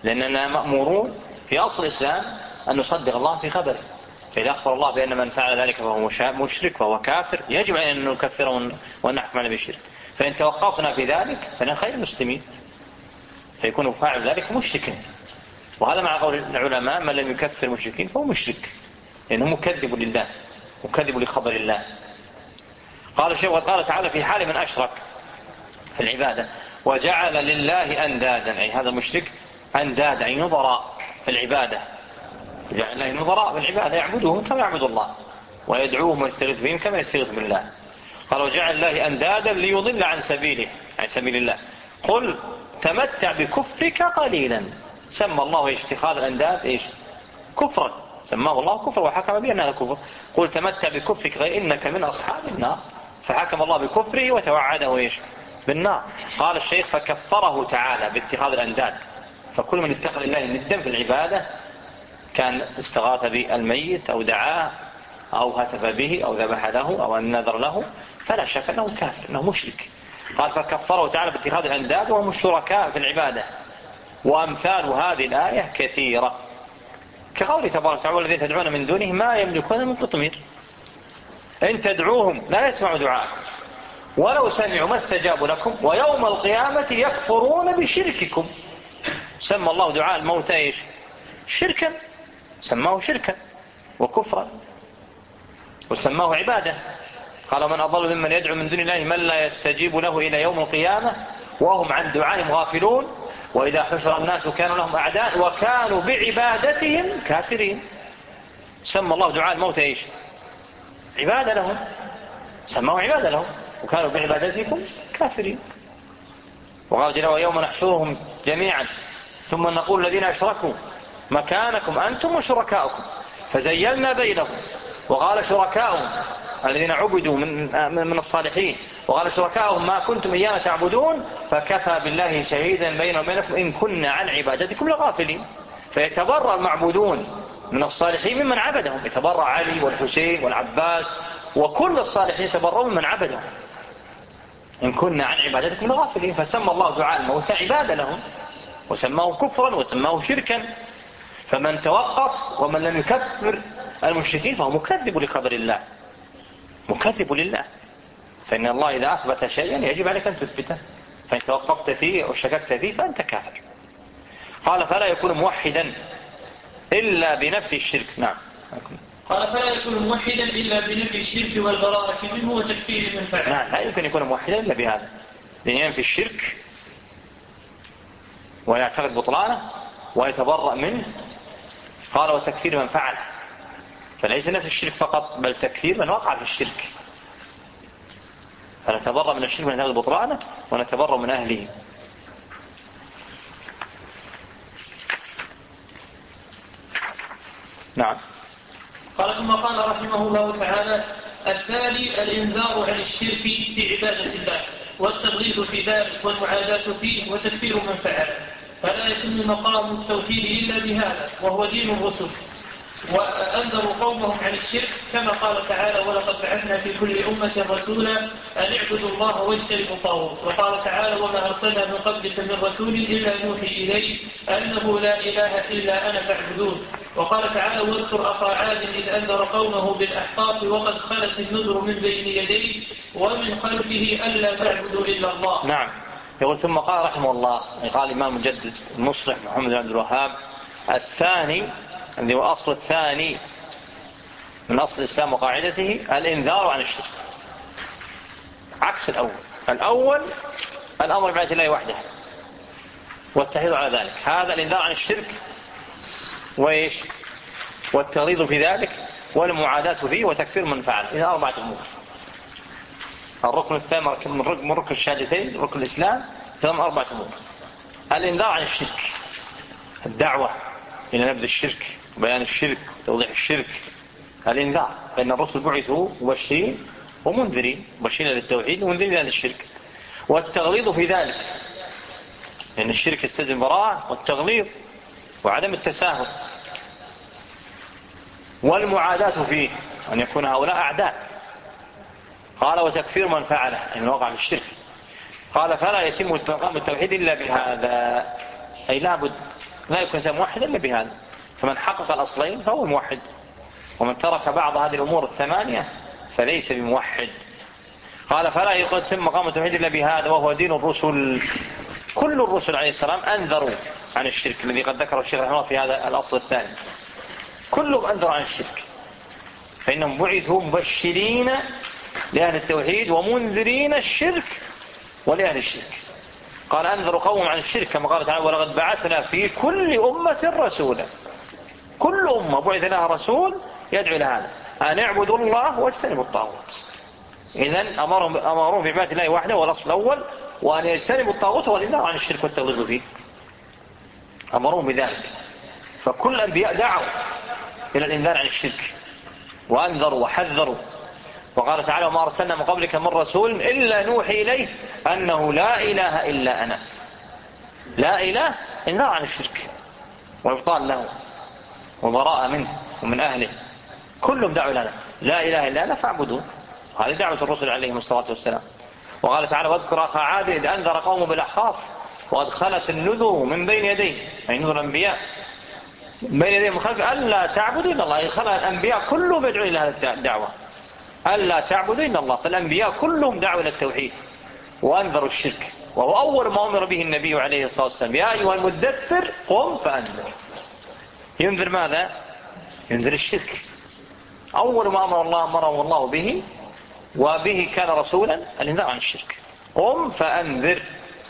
لأننا مأمورون في أصل الإسلام أن نصدق الله في خبره، فإذا أخبر الله بأن من فعل ذلك فهو مشرك فهو كافر يجب علينا أن نكفره ونحكم عليه بالشرك. فإن توقفنا في ذلك فنحن خير المسلمين، فيكون فاعل ذلك مشركا. وهذا مع قول العلماء من لم يكفر المشركين فهو مشرك، لأنه مكذب لله مكذب لخبر الله. قال الشيخ وقال تعالى في حال من أشرك في العبادة وجعل لله أندادا، أي هذا المشرك أندادا أي نظراء في العبادة، جعل الله نظراء في العبادة يعبدوهم كما يعبد الله ويدعوهم ويستغيث بهم كما يستغيث بالله. قال وجعل الله أندادا ليضل عن سبيله عن سبيل الله. قل تمتع بكفرك قليلا. سمى الله اتخاذ الأنداد إيش؟ كفرا، سماه الله كفر وحكم بأن هذا كفر. قل تمتع بكفرك إنك من أصحاب النار، فحكم الله بكفره وتوعده إيش؟ بالنار. قال الشيخ فكفره تعالى باتخاذ الأنداد، فكل من اتخذ الله ندا في العبادة كان استغاث بالميت أو دعاه أو هتف به أو ذبح له أو نذر له فلا شك أنه كافر أنه مشرك. قال فكفره تعالى باتخاذ الأنداد وهم الشركاء في العبادة. وأمثال هذه الآية كثيرة، كقول تبارك وتعالى والذين تدعون من دونه ما يملكون من قطمير إن تدعوهم لا يسمعوا دعاءكم ولو سمعوا ما استجابوا لكم ويوم القيامة يكفرون بشرككم. سمى الله دعاء الموتى إيش؟ شركا، سماه شركا وكفرا وسماه عبادة. قال من أضل ممن يدعو من دون الله من لا يستجيب له إلى يوم القيامة وهم عن دعائهم غافلون وإذا حشر الناس كانوا لهم أعداء وكانوا بعبادتهم كافرين. سمى الله دعاء الموت إيش؟ عبادة لهم، سماه عبادة لهم وكانوا بعبادتكم كافرين. وقال جل ويوم نحشرهم جميعا ثم نقول الذين أشركوا مكانكم أنتم وشركاؤكم فزيلنا بينهم. وقال شركاؤهم الذين عبدوا من الصالحين وقال شركاؤهم ما كنتم إيانا تعبدون فكفى بالله شهيدا بيننا وبينكم إن كنا عن عبادتكم لغافلين. فيتبرأ المعبودون من الصالحين ممن عبدهم، يتبرأ علي والحسين والعباس وكل الصالحين يتبرؤون من عبدهم إن كنا عن عبادتكم لغافلين. فسمى الله دعاء الموتى عبادة لهم وسماه كفرا وسماه شركا. فمن توقف ومن لم يكفر المشركين فهو مكذب لخبر الله مكذب لله. فإن الله إذا أثبت شيئا يجب عليك أن تثبته، فإن توقفت فيه وشككت فيه فأنت كافر. قال فلا يكون موحدا إلا بنفي الشرك. نعم.
قال فلا يكون موحدا إلا بنفي الشرك والبراءة منه وتكفير من فعله.
نعم لا يمكن يكون موحدا إلا بهذا، لأن ينفي الشرك ويعتقد بطلانه ويتبرأ منه. قال وتكفير من فعله، فليس نفي الشرك فقط بل تكفير من وقع في الشرك. فنتبرأ من الشرك من يعتقد بطلانه ونتبرأ من أهله. نعم.
قال ثم قال رحمه الله تعالى الثاني الإنذار عن الشرك في عبادة الله والتبغيض في ذلك والمعاداة فيه وتكفير من فعله. فلا يتم مقام التوحيد إلا بهذا وهو دين الرسل. وأنذروا قومهم عن الشرك كما قال تعالى ولقد بعثنا في كل أمة رسولا أن اعبدوا الله واجتنبوا الطاغوت. وقال تعالى وما أرسلنا من قبلك من رسول إلا نوحي إليه أنه لا إله إلا أنا فاعبدون. وقال تعالى واذكر أخا عاد إذ أنذر قومه بالأحقاف وقد خلت النذر من بين يديه ومن خلفه ألا تعبدوا إلا الله.
نعم. يقول ثم قال رحمه الله قال الإمام المجدد المصلح محمد بن عبد الوهاب الثاني الذي هو أصل الثاني من أصل الإسلام وقاعدته الإنذار عن الشرك عكس الأول. الأول الأمر بعبادة الله وحده والتحريض على ذلك، هذا الإنذار عن الشرك وإيش والتغليظ في ذلك والمعاداة فيه وتكفير من فعل. إذا أربعة أمور. الركن الثاني من ركن الشهادتين ركن الإسلام ثم أربعة أمور. الإنذار عن الشرك الدعوة إلى نبذ الشرك بيان الشرك توضيح الشرك. الإنذار فإن الرسل بعثوا مبشرين ومنذرين، مبشرين للتوحيد ومنذرين للشرك. والتغليظ في ذلك لأن الشرك يستلزم براءة والتغليظ وعدم التساهل. والمعاداة فيه أن يكون هؤلاء أعداء. قال وتكفير من فعله أي من وقع في الشرك. قال فلا يتم مقام التوحيد إلا بهذا، أي لابد لا يكون إنسان موحد إلا بهذا. فمن حقق الأصلين فهو موحد، ومن ترك بعض هذه الأمور الثمانية فليس بموحد. قال فلا يتم مقام التوحيد إلا بهذا وهو دين الرسل. كل الرسل عليه السلام أنذروا عن الشرك الذي قد ذكره الشيخ رحمه الله في هذا الأصل الثاني، كلهم أنذروا عن الشرك، فإنهم بعثوا مبشرين لأهل التوحيد ومنذرين الشرك ولأهل الشرك. قال أنذروا قوم عن الشرك كما قال تعالى ولقد بعثنا في كل أمة رسولا. كل أمة بعث لها رسول يدعو إلى هذا، أن اعبدوا الله واجتنبوا الطاغوت. إذن أمرهم بعبادة الله وحده والأصل الأول، وأن يجتنبوا الطاغوت والإنذار عن الشرك والتغليظ فيه، أمرهم بذلك. فكل الأنبياء دعوا إلى الإنذار عن الشرك وأنذروا وحذروا. وقال تعالى وما أرسلنا من قبلك من رسول إلا نوحي إليه أنه لا إله إلا أنا. لا إله إنذار عن الشرك وإبطال له وبراءة منه ومن أهله. كلهم دعوا لنا لا إله إلا أنا فاعبدون. هذه دعوة الرسل عليهم الصلاة والسلام. وقال تعالى واذكر أخا عاد إذ أنذر قومه بالأحقاف وأدخلت النذر من بين يديه، أي نذر الأنبياء من بين يديه مخالف ألا تعبدوا إلا الله. خلق الأنبياء كلهم يدعون إلى هذه الدعوة ألا تعبدوا إلا الله. فالأنبياء كلهم دعوا إلى التوحيد وأنذروا الشرك، وهو أول ما أمر به النبي عليه الصلاة والسلام يا أيها المدثر قم فأنذر. ينذر ماذا؟ ينذر الشرك. أول ما أمره الله به وبه كان رسولا الإنذار عن الشرك. قم فأنذر.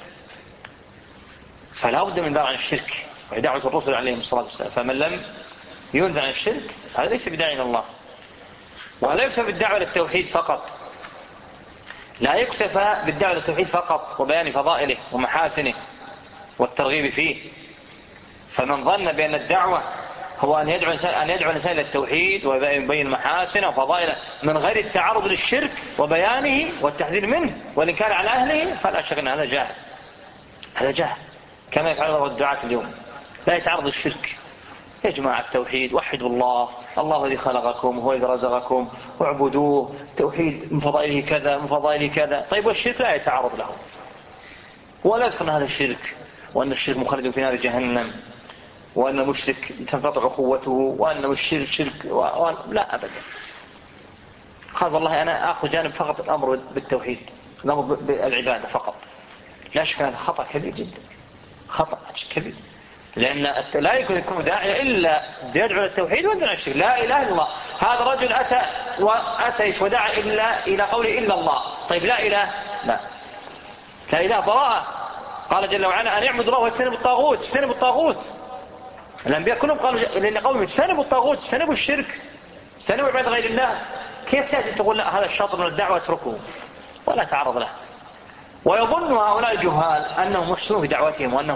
فلا بد من الإنذار عن الشرك ودعوة الرسل عليهم الصلاة والسلام. فمن لم ينذر عن الشرك هذا ليس بداعي إلى الله. ولا يكتفى بالدعوة للتوحيد فقط، لا يكتفى بالدعوة للتوحيد فقط وبيان فضائله ومحاسنه والترغيب فيه. فمن ظن بأن الدعوة هو أن يدعو الإنسان إلى التوحيد ويبين محاسنه وفضائله من غير التعرض للشرك وبيانه والتحذير منه والإنكار على أهله، فلا شك أن هذا جاهل. هذا جاهل كما يفعل الدعاة اليوم، لا يتعرض للشرك. يا جماعة التوحيد وحدوا الله، الله الذي خلقكم هو الذي رزقكم واعبدوه، توحيد من فضائله كذا من فضائله كذا. طيب والشرك لا يتعرض له ولا يذكر هذا الشرك وأن الشرك مخلد في نار جهنم وأن المشرك تنقطع أخوته وأن الشرك شرك لا أبدا. قال والله أنا أخذ جانب فقط الأمر بالتوحيد، الأمر بالعبادة فقط. لا شك هذا خطأ كبير جدا، خطأ كبير، لأن لا يكون داعي إلا يدعو للتوحيد ويدعو للشرك. لا إله إلا الله. هذا رجل أتى ودعا إلى قوله إلا الله. طيب لا إله، لا إله براءة. قال جل وعلا أن يعبد الله واجتنبوا الطاغوت. اجتنبوا الطاغوت. الأنبياء كلهم قالوا لأن قومهم اجتنبوا الطاغوت، اجتنبوا الشرك، اجتنبوا عبادة غير الله. كيف تأتي تقول لا هذا الشاطر من الدعوة اتركه ولا تعرض له؟ ويظن هؤلاء الجهال أنهم محسنون في دعوتهم وأنهم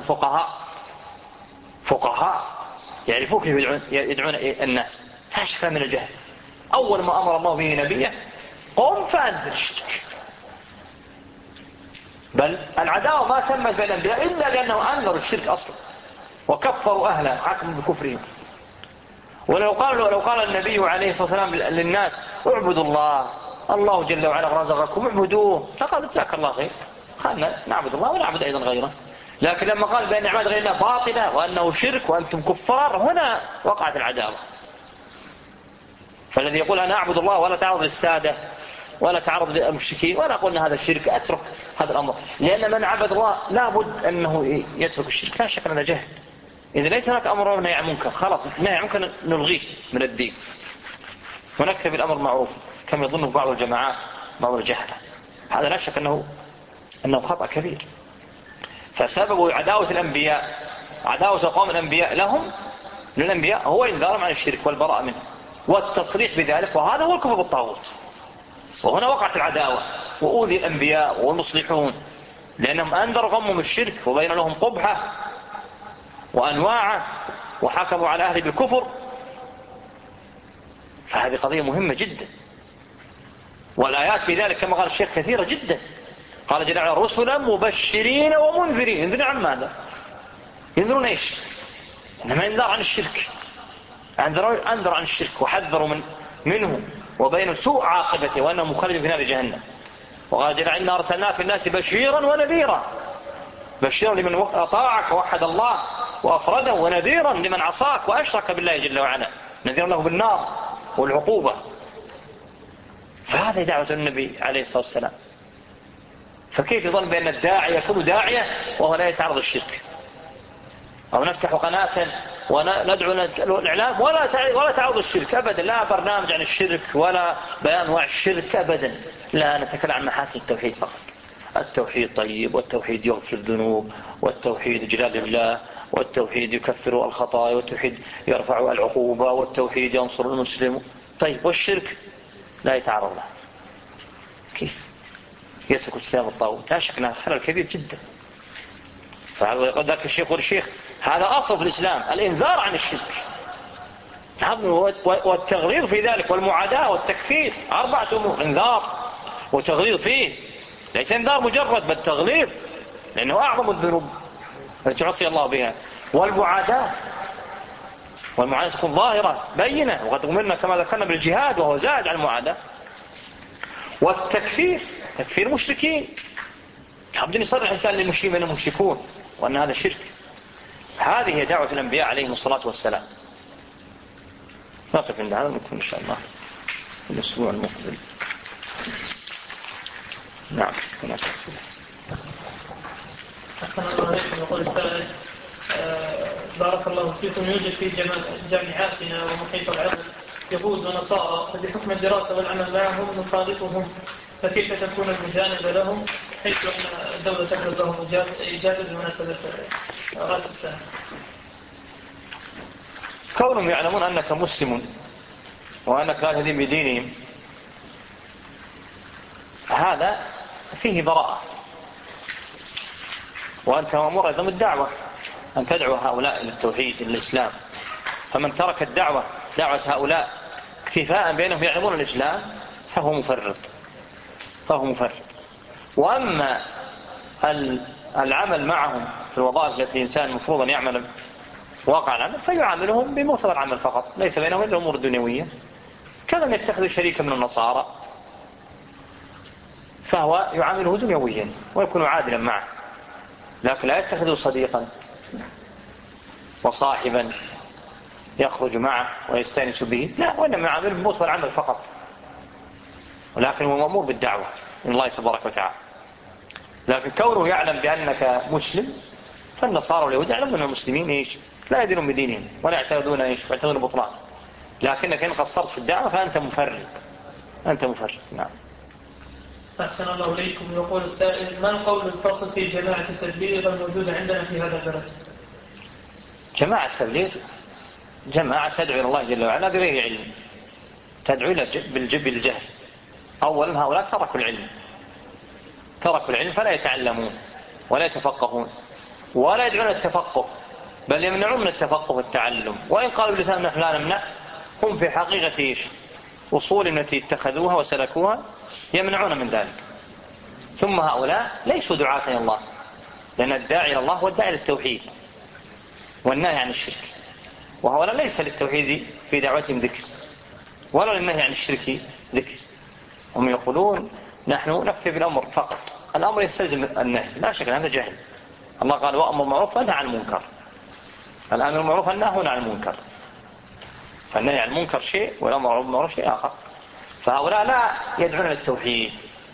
فقهاء يعرفون كيف يدعون الناس. لا شك من الجهل. أول ما أمر الله به نبيه قم فأنذر الشرك. بل العداوة ما تمت بين الأنبياء إلا لأنه أنذروا الشرك أصلا وكفروا أهله حكموا بكفرهم. لو قال النبي عليه الصلاة والسلام للناس اعبدوا الله جل وعلا رزقكم اعبدوه، فقالوا جزاك الله خير، قالنا نعبد الله ونعبد أيضا غيره. لكن لما قال بأن عبادة غير الله باطلة وأنه شرك وأنتم كفار، هنا وقعت العداوة. فالذي يقول أنا أعبد الله ولا تعرض للسادة ولا تعرض للمشركين ولا قلنا هذا الشرك، أترك هذا الأمر، لأن من عبد الله لابد أنه يترك الشرك. لا شك أنه جهل. إذا ليس هناك أمر ونهي عن منكر، خلاص نهي عن منكر نلغيه من الدين ونكتفي بالأمر معروف كما يظنه بعض الجماعات بعض الجهلة. هذا لا شك أنه خطأ كبير. فسبب عداوة الأنبياء، عداوة قوم الأنبياء للأنبياء هو إنذارهم عن الشرك والبراءة منه والتصريح بذلك، وهذا هو الكفر بالطاغوت. وهنا وقعت العداوة وأوذي الأنبياء والمصلحون لأنهم أنذروا قومهم الشرك وبين لهم قبحة وأنواعه وحكموا على أهل بالكفر. فهذه قضية مهمة جدا، والآيات في ذلك كما قال الشيخ كثيرة جدا. قال جل وعلا رسلا مبشرين ومنذرين. ينذرون عن ماذا؟ ينذرون إيش؟ إنما ينذر عن الشرك، أنذر عن الشرك وحذروا منه وبينوا سوء عاقبته وأنه مخلد في نار جهنم. وقال جل وعلا إنا أرسلنا في الناس بشيرا ونذيرا. بشيرا لمن أطاعك ووحد الله، وأفرده ونذيرا لمن عصاك وأشرك بالله جل وعلا، نذيرا له بالنار والعقوبة. فهذه دعوة النبي عليه الصلاة والسلام. فكيف يظن بأن الداعي يكون داعية وهو لا يتعرض الشرك؟ أو نفتح قناة وندعو الإعلام ولا تعرض الشرك أبدا، لا برنامج عن الشرك ولا بيان أنواع الشرك أبدا، لا نتكلم عن محاسن التوحيد فقط. التوحيد طيب، والتوحيد يغفر الذنوب، والتوحيد جلال الله، والتوحيد يكفر الخطايا، والتوحيد يرفع العقوبة، والتوحيد ينصر المسلم. طيب والشرك لا يتعرض له. كيف يترك اجتناب الطاغوت؟ لا شك أنها خلل كبير جدا. فذاك الشيخ والشيخ هذا أصل في الإسلام، الإنذار عن الشرك والتغليظ في ذلك، والمعاداة والتكفير، 4 أمور: إنذار وتغليظ فيه، ليس إنذار مجرد بل تغليظ، لأنه أعظم الذنوب التي عصي الله بها. والمعاداة تكون ظاهرة بينة، وقد أمرنا كما ذكرنا بالجهاد وهو زاد على المعاداة. والتكفير، تكفير مشركين، حابين يصرح الإنسان للمشركين من المشركون وأن هذا شرك. هذه هي دعوة الأنبياء عليهم الصلاة والسلام. نقف عند هذا ونكون إن شاء الله في الأسبوع المقبل. نعم. هناك أسئلة.
السلام عليكم. يقول السائل: بارك الله فيكم، يوجد في جامعاتنا ومحيط العمل يهود ونصارى، فبحكم الدراسة والعمل معهم نخالطهم، فكيف تكون المجانبة لهم حيث أن الدولة تفرض لهم إجازة بمناسبة رأس السنة؟
كونهم يعلمون أنك مسلم وأنك لا تدين بدينهم، هذا فيه براءة، وأنت مأمور أيضا بالدعوة أن تدعو هؤلاء إلى التوحيد إلى الإسلام. فمن ترك الدعوة دعوة هؤلاء اكتفاء بأنهم يعلمون الإسلام فهو مفرط. وأما العمل معهم في الوظائف التي الإنسان مفروض أن يعمل واقع العمل فيعاملهم بمقتضى العمل فقط، ليس بينهم إلا الأمور الدنيوية. كمن يتخذ شريكا من النصارى فهو يعامله دنيويا ويكون عادلا معه، لكن لا يتخذه صديقا وصاحبا يخرج معه ويستانس به، لا، وإنما يعامله بمقتضى العمل فقط، ولكن هو مأمور بالدعوة من الله تبارك وتعالى. لكن كونه يعلم بأنك مسلم، فالنصارى واليهود يعلمون أن المسلمين لا يدينون بدينهم ولا يعتقدون يعتقدون بطلان، لكنك إن قصرت في الدعوة فأنت مفرط. نعم.
أحسن الله إليكم. يقول السائل: ما القول الفصل في جماعة التبليغ الموجودة عندنا في هذا البلد؟
جماعة التبليغ جماعة تدعو إلى الله جل وعلا بغير علم، تدعو بالجهل. أولا هؤلاء تركوا العلم فلا يتعلمون ولا يتفقهون ولا يدعون التفقه، بل يمنعون من التفقه والتعلم. وإن قالوا بلسان نحن لا نمنع، هم في حقيقة أصول التي اتخذوها وسلكوها يمنعون من ذلك. ثم هؤلاء ليسوا دعاة إلى الله، لأن الداعي إلى الله هو الداعي للتوحيد والنهي عن الشرك، وهؤلاء ليس للتوحيد في دعوتهم ذكر ولا للنهي عن الشرك ذكر. هم يقولون نحن نكتفي بالأمر فقط، الأمر يستلزم النهي، لا شك هذا جهل. الله قال: وأمر بالمعروف ونهى عن المنكر. الأمر بالمعروف والنهي عن المنكر، فالنهي عن المنكر شيء والأمر بالمعروف شيء آخر. فهؤلاء لا يدعون للتوحيد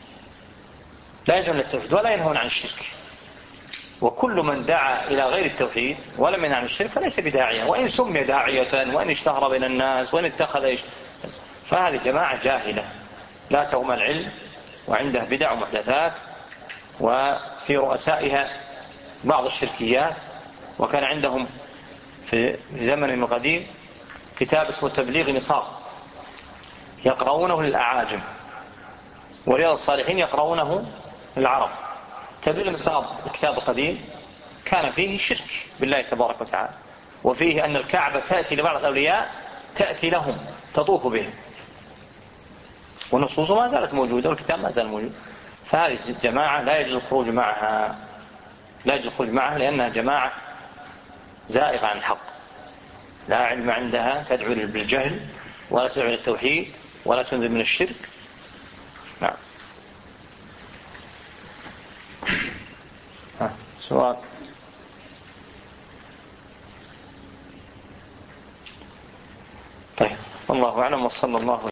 ولا ينهون عن الشرك، وكل من دعا إلى غير التوحيد ولم ينهى عن الشرك فليس بداعية، وإن سمي داعية وإن اشتهر بين الناس وإن اتخذ فهذه جماعة جاهلة لا تؤم العلم، وعنده بدع ومحدثات، وفي رؤسائها بعض الشركيات. وكان عندهم في زمن قديم كتاب اسمه تبليغ نصاب يقرؤونه للأعاجم، ورياض الصالحين يقرؤونه للعرب. تبليغ نصاب الكتاب القديم كان فيه شرك بالله تبارك وتعالى، وفيه أن الكعبة تأتي لبعض الأولياء، تأتي لهم تطوف بهم، والنصوص ما زالت موجودة والكتاب ما زال موجود. فهذه الجماعة لا يجوز الخروج معها، لأنها جماعة زائغة عن الحق، لا علم عندها، تدعو بالجهل ولا تدعو للتوحيد ولا تنذر من الشرك. نعم. سؤال. والله أعلم، وصلى الله